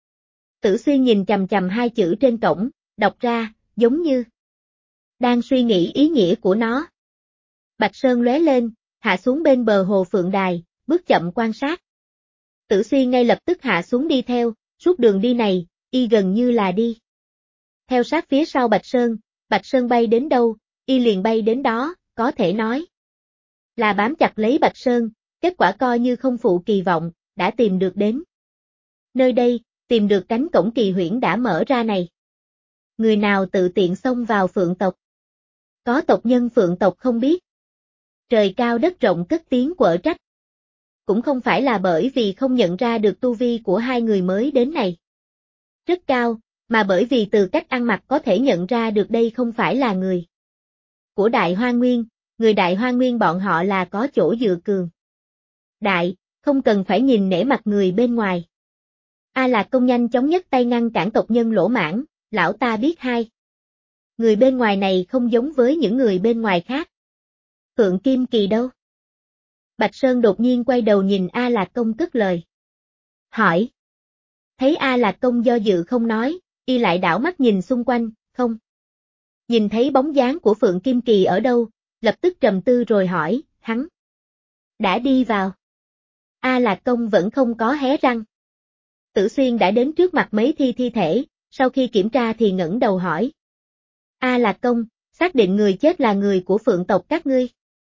Tử Xuyên nhìn chằm chằm hai chữ trên cổng, đọc ra, giống như đang suy nghĩ ý nghĩa của nó. Bạch Sơn lóe lên, hạ xuống bên bờ hồ phượng đài, bước chậm quan sát. Tử Xuyên ngay lập tức hạ xuống đi theo, suốt đường đi này, y gần như là đi theo sát phía sau Bạch Sơn bay đến đâu, y liền bay đến đó, có thể nói là bám chặt lấy Bạch Sơn, kết quả coi như không phụ kỳ vọng, đã tìm được đến nơi đây, tìm được cánh cổng kỳ huyễn đã mở ra này. Người nào tự tiện xông vào Phượng tộc? Có tộc nhân Phượng tộc không biết. Trời cao đất rộng cất tiếng quở trách. Cũng không phải là bởi vì không nhận ra được tu vi của hai người mới đến này rất cao, mà bởi vì từ cách ăn mặc có thể nhận ra được đây không phải là người của Đại Hoa Nguyên, người Đại Hoa Nguyên bọn họ là có chỗ dựa cường. Đại, không cần phải nhìn nể mặt người bên ngoài. A Lạc Công nhanh chóng nhấc tay ngăn cản tộc nhân lỗ mãng, lão ta biết hai. Người bên ngoài này không giống với những người bên ngoài khác. Phượng Kim Kỳ đâu? Bạch Sơn đột nhiên quay đầu nhìn A Lạc Công cất lời. Hỏi. Thấy A Lạc Công do dự không nói, y lại đảo mắt nhìn xung quanh, không. Nhìn thấy bóng dáng của Phượng Kim Kỳ ở đâu, lập tức trầm tư rồi hỏi, hắn. Đã đi vào. A Lạc Công vẫn không có hé răng. Tử Xuyên đã đến trước mặt mấy thi thể, sau khi kiểm tra thì ngẩng đầu hỏi. A Lạc Công, xác định người chết là người của Phượng tộc các ngươi.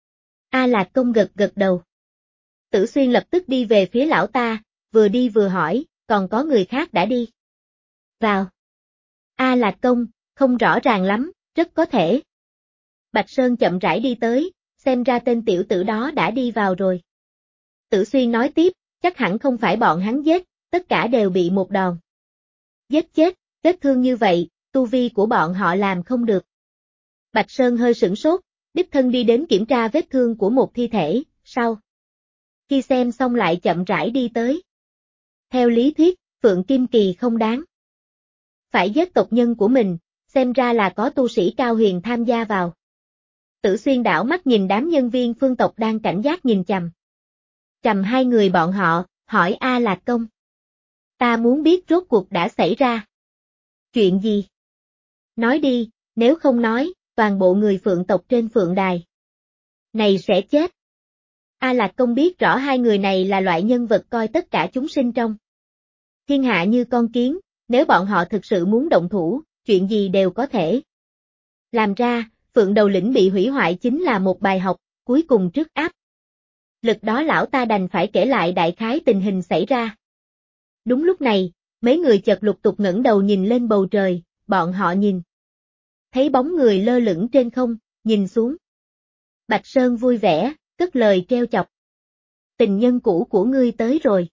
A Lạc Công gật gật đầu. Tử Xuyên lập tức đi về phía lão ta, vừa đi vừa hỏi, còn có người khác đã đi. Vào. A Lạc Công, không rõ ràng lắm, rất có thể. Bạch Sơn chậm rãi đi tới, xem ra tên tiểu tử đó đã đi vào rồi. Tử Xuyên nói tiếp, chắc hẳn không phải bọn hắn giết, tất cả đều bị một đòn. Giết chết, vết thương như vậy, tu vi của bọn họ làm không được. Bạch Sơn hơi sửng sốt, đích thân đi đến kiểm tra vết thương của một thi thể, sau. Khi xem xong lại chậm rãi đi tới. Theo lý thuyết, Phượng Kim Kỳ không đáng. Phải giết tộc nhân của mình, xem ra là có tu sĩ cao huyền tham gia vào. Tử Xuyên đảo mắt nhìn đám nhân viên phương tộc đang cảnh giác nhìn chằm. Chằm hai người bọn họ, hỏi A Lạc Công. Ta muốn biết rốt cuộc đã xảy ra. Chuyện gì? Nói đi, nếu không nói, toàn bộ người Phượng tộc trên Phượng Đài này sẽ chết. A Lạc Công biết rõ hai người này là loại nhân vật coi tất cả chúng sinh trong thiên hạ như con kiến, nếu bọn họ thực sự muốn động thủ, chuyện gì đều có thể làm ra. Phượng Đầu Lĩnh bị hủy hoại chính là một bài học, cuối cùng trước áp lực đó lão ta đành phải kể lại đại khái tình hình xảy ra. Đúng lúc này, mấy người chợt lục tục ngẩng đầu nhìn lên bầu trời, bọn họ nhìn thấy bóng người lơ lửng trên không, nhìn xuống. Bạch Sơn vui vẻ, cất lời trêu chọc. Tình nhân cũ của ngươi tới rồi.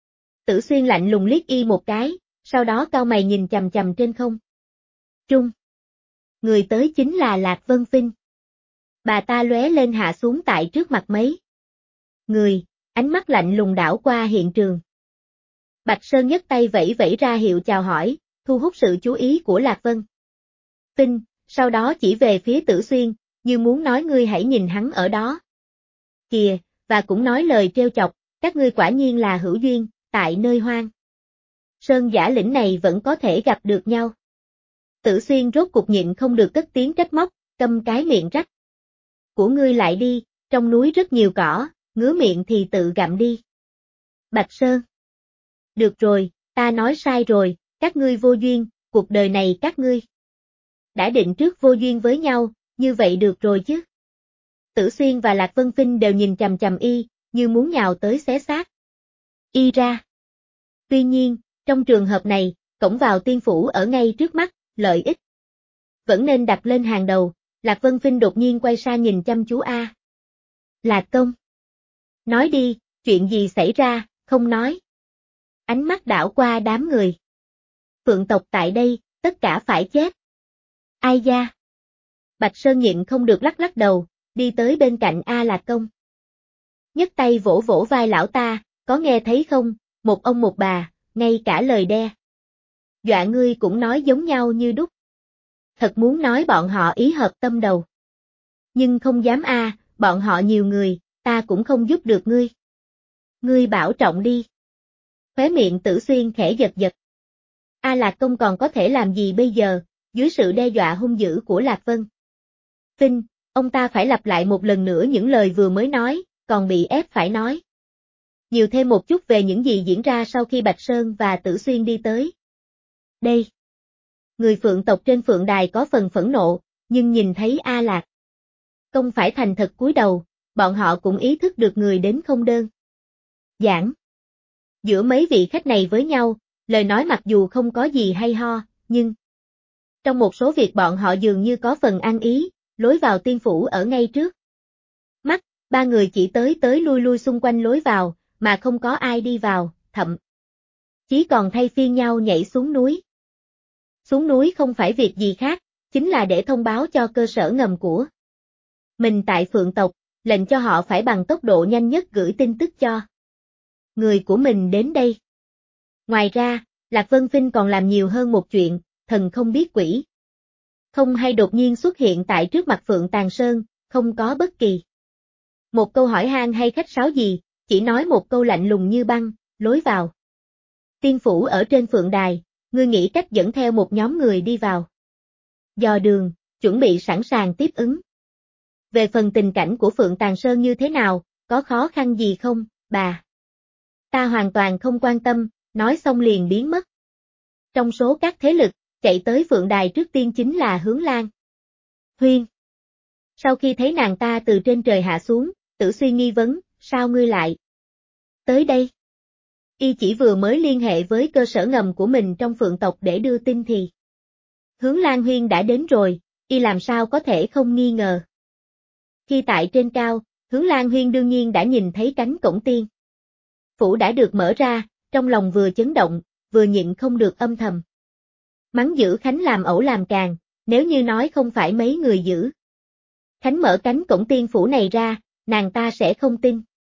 Tử Xuyên lạnh lùng liếc y một cái, sau đó cau mày nhìn chằm chằm trên không trung. Người tới chính là Lạc Vân Phinh. Bà ta lóe lên hạ xuống tại trước mặt mấy người, ánh mắt lạnh lùng đảo qua hiện trường. Bạch Sơn nhấc tay vẫy vẫy ra hiệu chào hỏi, thu hút sự chú ý của Lạc Vân Phinh, sau đó chỉ về phía Tử Xuyên, như muốn nói ngươi hãy nhìn hắn ở đó. Kìa, và cũng nói lời trêu chọc, các ngươi quả nhiên là hữu duyên, tại nơi hoang sơn giả lĩnh này vẫn có thể gặp được nhau. Tử Xuyên rốt cục nhịn không được cất tiếng trách móc, câm cái miệng rách của ngươi lại đi, trong núi rất nhiều cỏ, ngứa miệng thì tự gặm đi. Bạch Sơn. Được rồi, ta nói sai rồi, các ngươi vô duyên, cuộc đời này các ngươi đã định trước vô duyên với nhau, như vậy được rồi chứ. Tử Xuyên và Lạc Vân Phinh đều nhìn chằm chằm y, như muốn nhào tới xé xác y ra. Tuy nhiên, trong trường hợp này, cổng vào tiên phủ ở ngay trước mắt, lợi ích vẫn nên đặt lên hàng đầu. Lạc Vân Phinh đột nhiên quay sang nhìn chăm chú A Lạc Công. Nói đi, chuyện gì xảy ra, không nói. Ánh mắt đảo qua đám người. Phượng tộc tại đây, tất cả phải chết. Ai da? Bạch Sơn nhịn không được lắc lắc đầu, đi tới bên cạnh A Lạc Công. Nhấc tay vỗ vỗ vai lão ta, có nghe thấy không, một ông một bà, ngay cả lời đe dọa ngươi cũng nói giống nhau như đúc. Thật muốn nói bọn họ ý hợp tâm đầu. Nhưng không dám bọn họ nhiều người, ta cũng không giúp được ngươi. Ngươi bảo trọng đi. Khóe miệng Tử Xuyên khẽ giật giật. A Lạc Công còn có thể làm gì bây giờ, dưới sự đe dọa hung dữ của Lạc Vân Phinh, ông ta phải lặp lại một lần nữa những lời vừa mới nói, còn bị ép phải nói nhiều thêm một chút về những gì diễn ra sau khi Bạch Sơn và Tử Xuyên đi tới. Đây. Người Phượng tộc trên Phượng Đài có phần phẫn nộ, nhưng nhìn thấy A Lạc Công phải thành thật cúi đầu, bọn họ cũng ý thức được người đến không đơn giản. Giữa mấy vị khách này với nhau, lời nói mặc dù không có gì hay ho, nhưng trong một số việc bọn họ dường như có phần ăn ý, lối vào tiên phủ ở ngay trước mắt, ba người chỉ tới lui lui xung quanh lối vào, mà không có ai đi vào, thậm chí còn thay phiên nhau nhảy xuống núi. Xuống núi không phải việc gì khác, chính là để thông báo cho cơ sở ngầm của mình tại Phượng tộc, lệnh cho họ phải bằng tốc độ nhanh nhất gửi tin tức cho người của mình đến đây. Ngoài ra, Lạc Vân Phinh còn làm nhiều hơn một chuyện, thần không biết quỷ. Không hay đột nhiên xuất hiện tại trước mặt Phượng Tàng Sơn, không có bất kỳ một câu hỏi han hay khách sáo gì, chỉ nói một câu lạnh lùng như băng, lối vào. Tiên phủ ở trên Phượng Đài, ngươi nghĩ cách dẫn theo một nhóm người đi vào. Dò đường, chuẩn bị sẵn sàng tiếp ứng. Về phần tình cảnh của Phượng Tàng Sơn như thế nào, có khó khăn gì không, bà? Ta hoàn toàn không quan tâm, nói xong liền biến mất. Trong số các thế lực, chạy tới Phượng Đài trước tiên chính là Hướng Lan Huyên. Sau khi thấy nàng ta từ trên trời hạ xuống, Tử Suy nghi vấn, sao ngươi lại tới đây? Y chỉ vừa mới liên hệ với cơ sở ngầm của mình trong Phượng tộc để đưa tin thì Hướng Lan Huyên đã đến rồi, y làm sao có thể không nghi ngờ. Khi tại trên cao, Hướng Lan Huyên đương nhiên đã nhìn thấy cánh cổng tiên phủ đã được mở ra, trong lòng vừa chấn động, vừa nhịn không được âm thầm mắng giữ Khánh làm ẩu làm càng, nếu như nói không phải mấy người giữ Khánh mở cánh cổng tiên phủ này ra, nàng ta sẽ không tin.